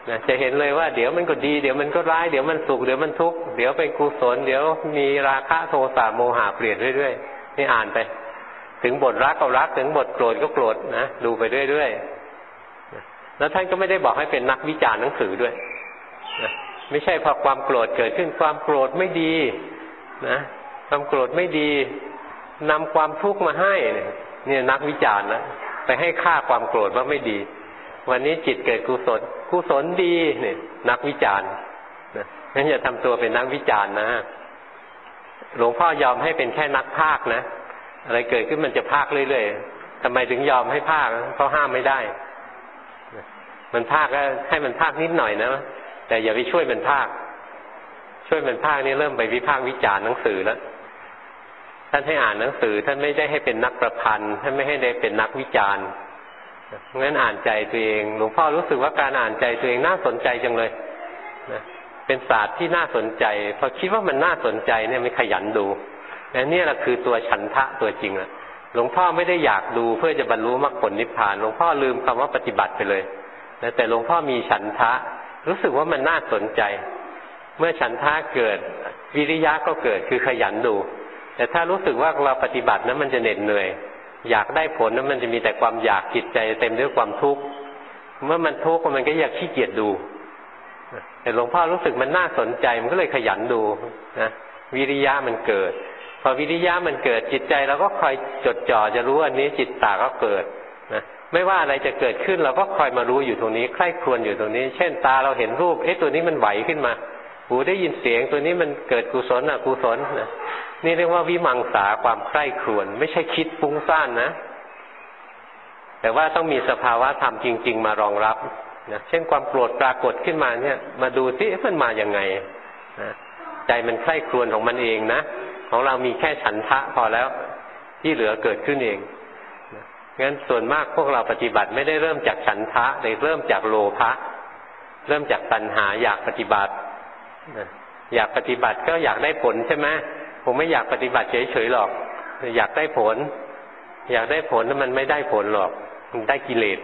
S1: นะจะเห็นเลยว่าเดี๋ยวมันก็ดีเดี๋ยวมันก็ร้ายเดี๋ยวมันสุขเดี๋ยวมันทุกข์เดี๋ยวเป็นกุศลเดี๋ยวมีราคะโทสะโมหะเปลี่ยนเรื่อยๆนี่อ่านไปถึงบทรักก็รักถึงบทโกรธก็โกรธนะดูไปเรื่อยๆแล้วท่านก็ไม่ได้บอกให้เป็นนักวิจารณ์หนังสือด้วยนะไม่ใช่พอความโกรธเกิดขึ้นความโกรธไม่ดีนะความโกรธไม่ดีนำความทุกข์มาให้เนี่ยนักวิจารณ์นะไปให้ค่าความโกรธว่าไม่ดีวันนี้จิตเกิดกุศลกุศลดีเนี่ยนักวิจารณ์นะงั้นอย่าทำตัวเป็นนักวิจารณ์นะหลวงพ่อยอมให้เป็นแค่นักพากย์นะอะไรเกิดขึ้นมันจะพากย์เรื่อยๆทำไมถึงยอมให้พากย์เพราะห้ามไม่ได้มันพากย์ก็ให้มันพากย์นิดหน่อยนะแต่อย่าไปช่วยมันพากย์ช่วยมันพากย์นี่เริ่มไปวิพากษ์วิจารณ์หนังสือแล้วท่านให้อ่านหนังสือท่านไม่ได้ให้เป็นนักประพันธ์ท่านไม่ให้ได้เป็นนักวิจารณ์งั้นอ่านใจตัวเองหลวงพ่อรู้สึกว่าการอ่านใจตัวเองน่าสนใจจังเลยนะเป็นศาสตร์ที่น่าสนใจพอคิดว่ามันน่าสนใจเนี่ยไม่ขยันดูและนี่แหละคือตัวฉันทะตัวจริงแหละหลวงพ่อไม่ได้อยากดูเพื่อจะบรรลุมรรคผลนิพพานหลวงพ่อลืมคำว่าปฏิบัติไปเลยนะแต่หลวงพ่อมีฉันทะรู้สึกว่ามันน่าสนใจเมื่อฉันทะเกิดวิริยะก็เกิดคือขยันดูแต่ถ้ารู้สึกว่าเราปฏิบัตินั้นมันจะเหน็ดเหนื่อยอยากได้ผลนั้นมันจะมีแต่ความอยากจิตใจเต็มด้วยความทุกข์เมื่อมันทุกข์มันก็อยากขี้เกียจดูแต่หลวงพ่อรู้สึกมันน่าสนใจมันก็เลยขยันดูนะวิริยะมันเกิดพอวิริยะมันเกิดจิตใจเราก็คอยจดจ่อจะรู้อันนี้จิตตาก็เกิดนะไม่ว่าอะไรจะเกิดขึ้นเราก็คอยมารู้อยู่ตรงนี้ใคร่ครวญอยู่ตรงนี้เช่นตาเราเห็นรูปตัวนี้มันไหวขึ้นมาหูได้ยินเสียงตัวนี้มันเกิดกุศลอกุศลนะนี่เรียกว่าวิมังสาความใคร่ครวญไม่ใช่คิดฟุ้งซ่านนะแต่ว่าต้องมีสภาวะธรรมจริงๆมารองรับนะเช่นความโกรธปรากฏขึ้นมาเนี่ยมาดูซิมันมาอย่างไงนะใจมันใคร่ครวญของมันเองนะของเรามีแค่ฉันทะพอแล้วที่เหลือเกิดขึ้นเองนะงั้นส่วนมากพวกเราปฏิบัติไม่ได้เริ่มจากฉันทะแต่เริ่มจากโลภะเริ่มจากตัณหาอยากปฏิบัตินะอยากปฏิบัติก็อยากได้ผลใช่ไหมผมไม่อยากปฏิบัติเฉยๆหรอกอยากได้ผลอยากได้ผลนั้นมันไม่ได้ผลหรอกมันได้กิเลส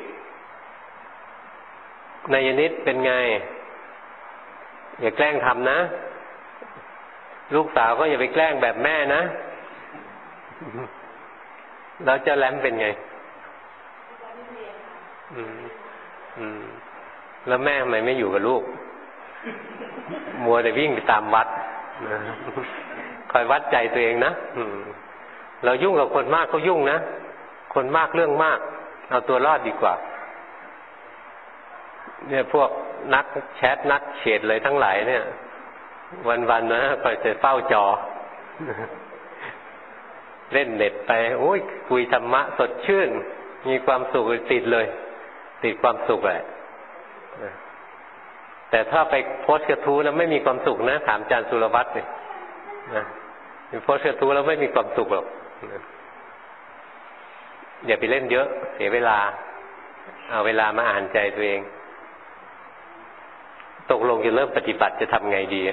S1: นายนิดเป็นไงอย่าแกล้งทำนะลูกสาวก็อย่าไปแกล้งแบบแม่นะแล้วเจ้าแรมเป็นไงแล้วแม่ทำไมไม่อยู่กับลูกมัวแต่วิ่งไปตามวัดคอยวัดใจตัวเองนะเรายุ่งกับคนมากก็ยุ่งนะคนมากเรื่องมากเอาตัวรอดดีกว่าเนี่ยพวกนักแชทนักเฉดเลยทั้งหลายเนี่ยวันๆนะคอยแต่เฝ้าจอเล่นเน็ตไปโอ้ยคุยธรรมะสดชื่นมีความสุขติดเลยติดความสุขแหละแต่ถ้าไปโพสต์กระทู้แล้วไม่มีความสุขนะถามอาจารย์สุรวัตรเนี่ยนะโพสต์กระทู้แล้วไม่มีความสุขหรอกอย่าไปเล่นเยอะเสียเวลาเอาเวลามาอ่านใจตัวเองตกลงจะเริ่มปฏิบัติจะทำไงดี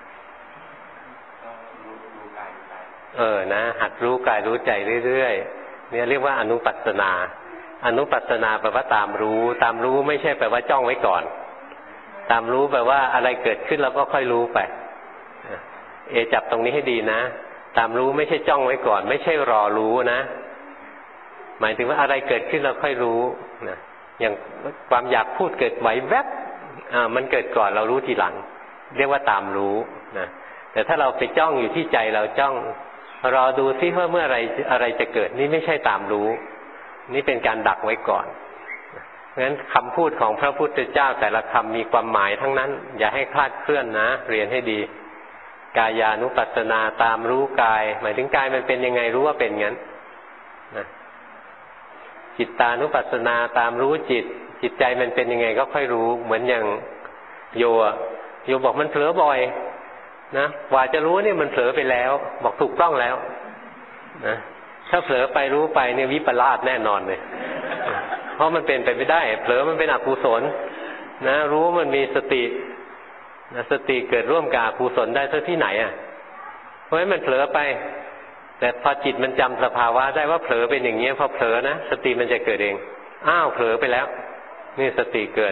S1: นะหัดรู้กายรู้ใจเรื่อยๆเนี่ยเรียกว่าอนุปัสสนาอนุปัสสนาแปลว่าตามรู้ไม่ใช่แปลว่าจ้องไว้ก่อนตามรู้แปลว่าอะไรเกิดขึ้นเราก็ค่อยรู้ไปจับตรงนี้ให้ดีนะตามรู้ไม่ใช่จ้องไว้ก่อนไม่ใช่รอรู้นะหมายถึงว่าอะไรเกิดขึ้นเราค่อยรู้นะอย่างความอยากพูดเกิดไหวแวบมันเกิดก่อนเรารู้ทีหลังเรียกว่าตามรู้นะแต่ถ้าเราไปจ้องอยู่ที่ใจเราจ้องรอดูซิว่าเมื่ออะไรจะเกิดนี่ไม่ใช่ตามรู้นี่เป็นการดักไว้ก่อนเพราะฉะนั้นคำพูดของพระพุทธเจ้าแต่ละคำมีความหมายทั้งนั้นอย่าให้คลาดเคลื่อนนะเรียนให้ดีกายานุปัสสนาตามรู้กายหมายถึงกายมันเป็นยังไงรู้ว่าเป็นงั้นนะจิตตานุปัสสนาตามรู้จิตใจมันเป็นยังไงก็ค่อยรู้เหมือนอย่างโยบอกมันเผลอบ่อยนะกว่าจะรู้เนี่ยมันเผลอไปแล้วบอกถูกต้องแล้วนะถ้าเผลอไปรู้ไปเนี่ยวิปลาสแน่นอนเลยเพราะมันเป็นไปไม่ได้เผลอมันเป็นอกุศลนะรู้มันมีสตินะสติเกิดร่วมกับอกุศลได้ซะที่ไหนเพราะฉะนั้นมันเผลอไปแต่พอจิตมันจำสภาวะได้ว่าเผลอเป็นอย่างนี้พอเผลอนะสติมันจะเกิดเองอ้าวเผลอไปแล้วนี่สติเกิด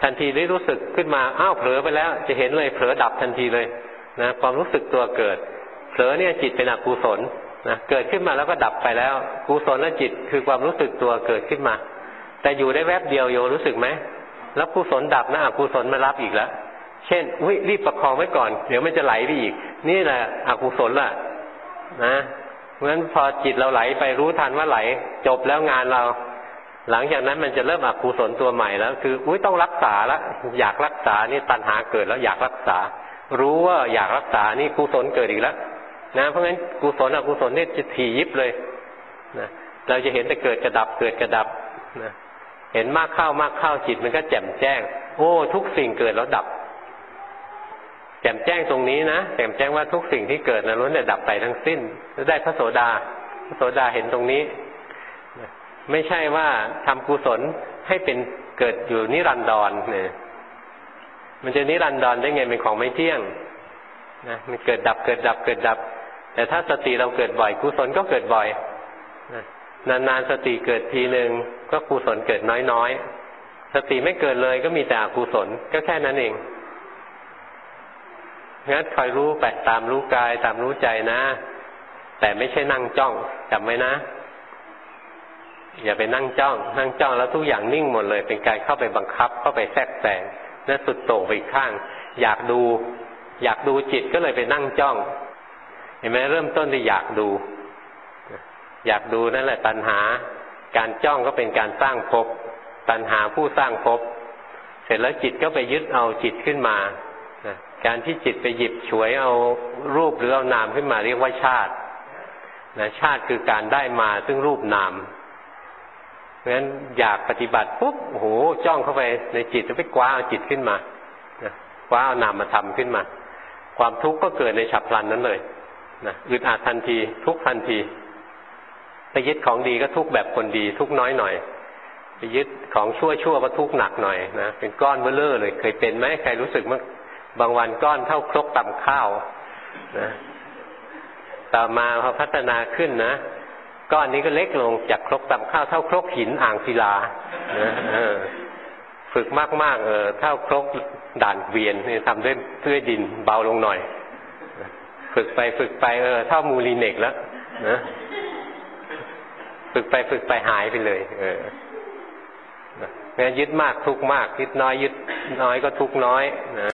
S1: ทันทีได้รู้สึกขึ้นมาอ้าวเผลอไปแล้วจะเห็นเลยเผลอดับทันทีเลยนะความรู้สึกตัวเกิดเผลอเนี่ยจิตเป็นอกุศลนะเกิดขึ้นมาแล้วก็ดับไปแล้วกุศลและจิตคือความรู้สึกตัวเกิดขึ้นมาแต่อยู่ได้แวบเดียวโยรู้สึกไหมแล้วกุศลดับนะอกุศลมารับอีกแล้วเช่นรีบประคองไว้ก่อนเดี๋ยวมันจะไหลไปอีกนี่แหละอกุศลล่ะนะเพราะฉะนั้นพอจิตเราไหลไปรู้ทันว่าไหลจบแล้วงานเราหลังจากนั้นมันจะเริ่มอกุศลตัวใหม่แล้วคือต้องรักษาแล้วอยากรักษานี่ตัณหาเกิดแล้วอยากรักษารู้ว่าอยากรักษานี่กุศลเกิดอีกแล้วนะเพราะงั้นกุศลอกุศลนี่จะถี่ยิบเลยนะเราจะเห็นแต่เกิดกระดับเกิดกระดับนะเห็นมากเข้ามากเข้าจิตมันก็แจ่มแจ้งโอ้ทุกสิ่งเกิดแล้วดับแจ่มแจ้งตรงนี้นะแจ่มแจ้งว่าทุกสิ่งที่เกิดนั้นล้วนแต่ดับไปทั้งสิ้นแล้วได้พระโสดาเห็นตรงนี้ไม่ใช่ว่าทำกุศลให้เป็นเกิดอยู่นิรันดรเนี่ยมันจะนิรันดรได้ไงเป็นของไม่เที่ยงนะมันเกิดดับเกิดดับเกิดดับแต่ถ้าสติเราเกิดบ่อยกุศลก็เกิดบ่อยนานๆสติเกิดทีนึงก็กุศลเกิดน้อยๆสติไม่เกิดเลยก็มีแต่อกุศลก็แค่นั้นเองงั้นคอยรู้ไปตามรู้กายตามรู้ใจนะแต่ไม่ใช่นั่งจ้องจำไว้นะอย่าไปนั่งจ้องแล้วทุกอย่างนิ่งหมดเลยเป็นการเข้าไปบังคับเข้าไปแทรกแซงนั่นสุดโต่งไปอีกข้างอยากดูจิตก็เลยไปนั่งจ้องเห็นไหมเริ่มต้นที่อยากดูนั่นแหละตัณหาการจ้องก็เป็นการสร้างภพตัณหาผู้สร้างภพเสร็จแล้วจิตก็ไปยึดเอาจิตขึ้นมาการที่จิตไปหยิบฉวยเอารูปหรือเอานามขึ้นมาเรียกว่าชาติชาติคือการได้มาซึ่งรูปนามเพราะฉะนั้นอยากปฏิบัติปุ๊บโอ้โหจ้องเข้าไปในจิตจะไปคว้าเอาจิตขึ้นมาคว้าเอานามมาทำขึ้นมาความทุกข์ก็เกิดในฉับพลันนั้นเลยอึดอัดทันทีทุกข์ทันทีไปยึดของดีก็ทุกข์แบบคนดีทุกข์น้อยหน่อยไปยึดของชั่วก็ทุกข์หนักหน่อยนะเป็นก้อนเบ้อเร่อเลยเคยเป็นไหมใครรู้สึกมั้งบางวันก้อนเท่าครกตำข้าวนะต่อมาพอพัฒนาขึ้นนะก้อนนี้ก็เล็กลงจากครกตำข้าวเท่าครกหินอ่างศิลาฝึกมากๆเท่าครกด่านเวียนนี่ทำด้วยดินเบาลงหน่อยฝึกไปเท่ามูลีเนกแล้วนะฝึกไปหายไปเลยงั้นยึดมากทุกข์มากยึดน้อยก็ทุกข์น้อยนะ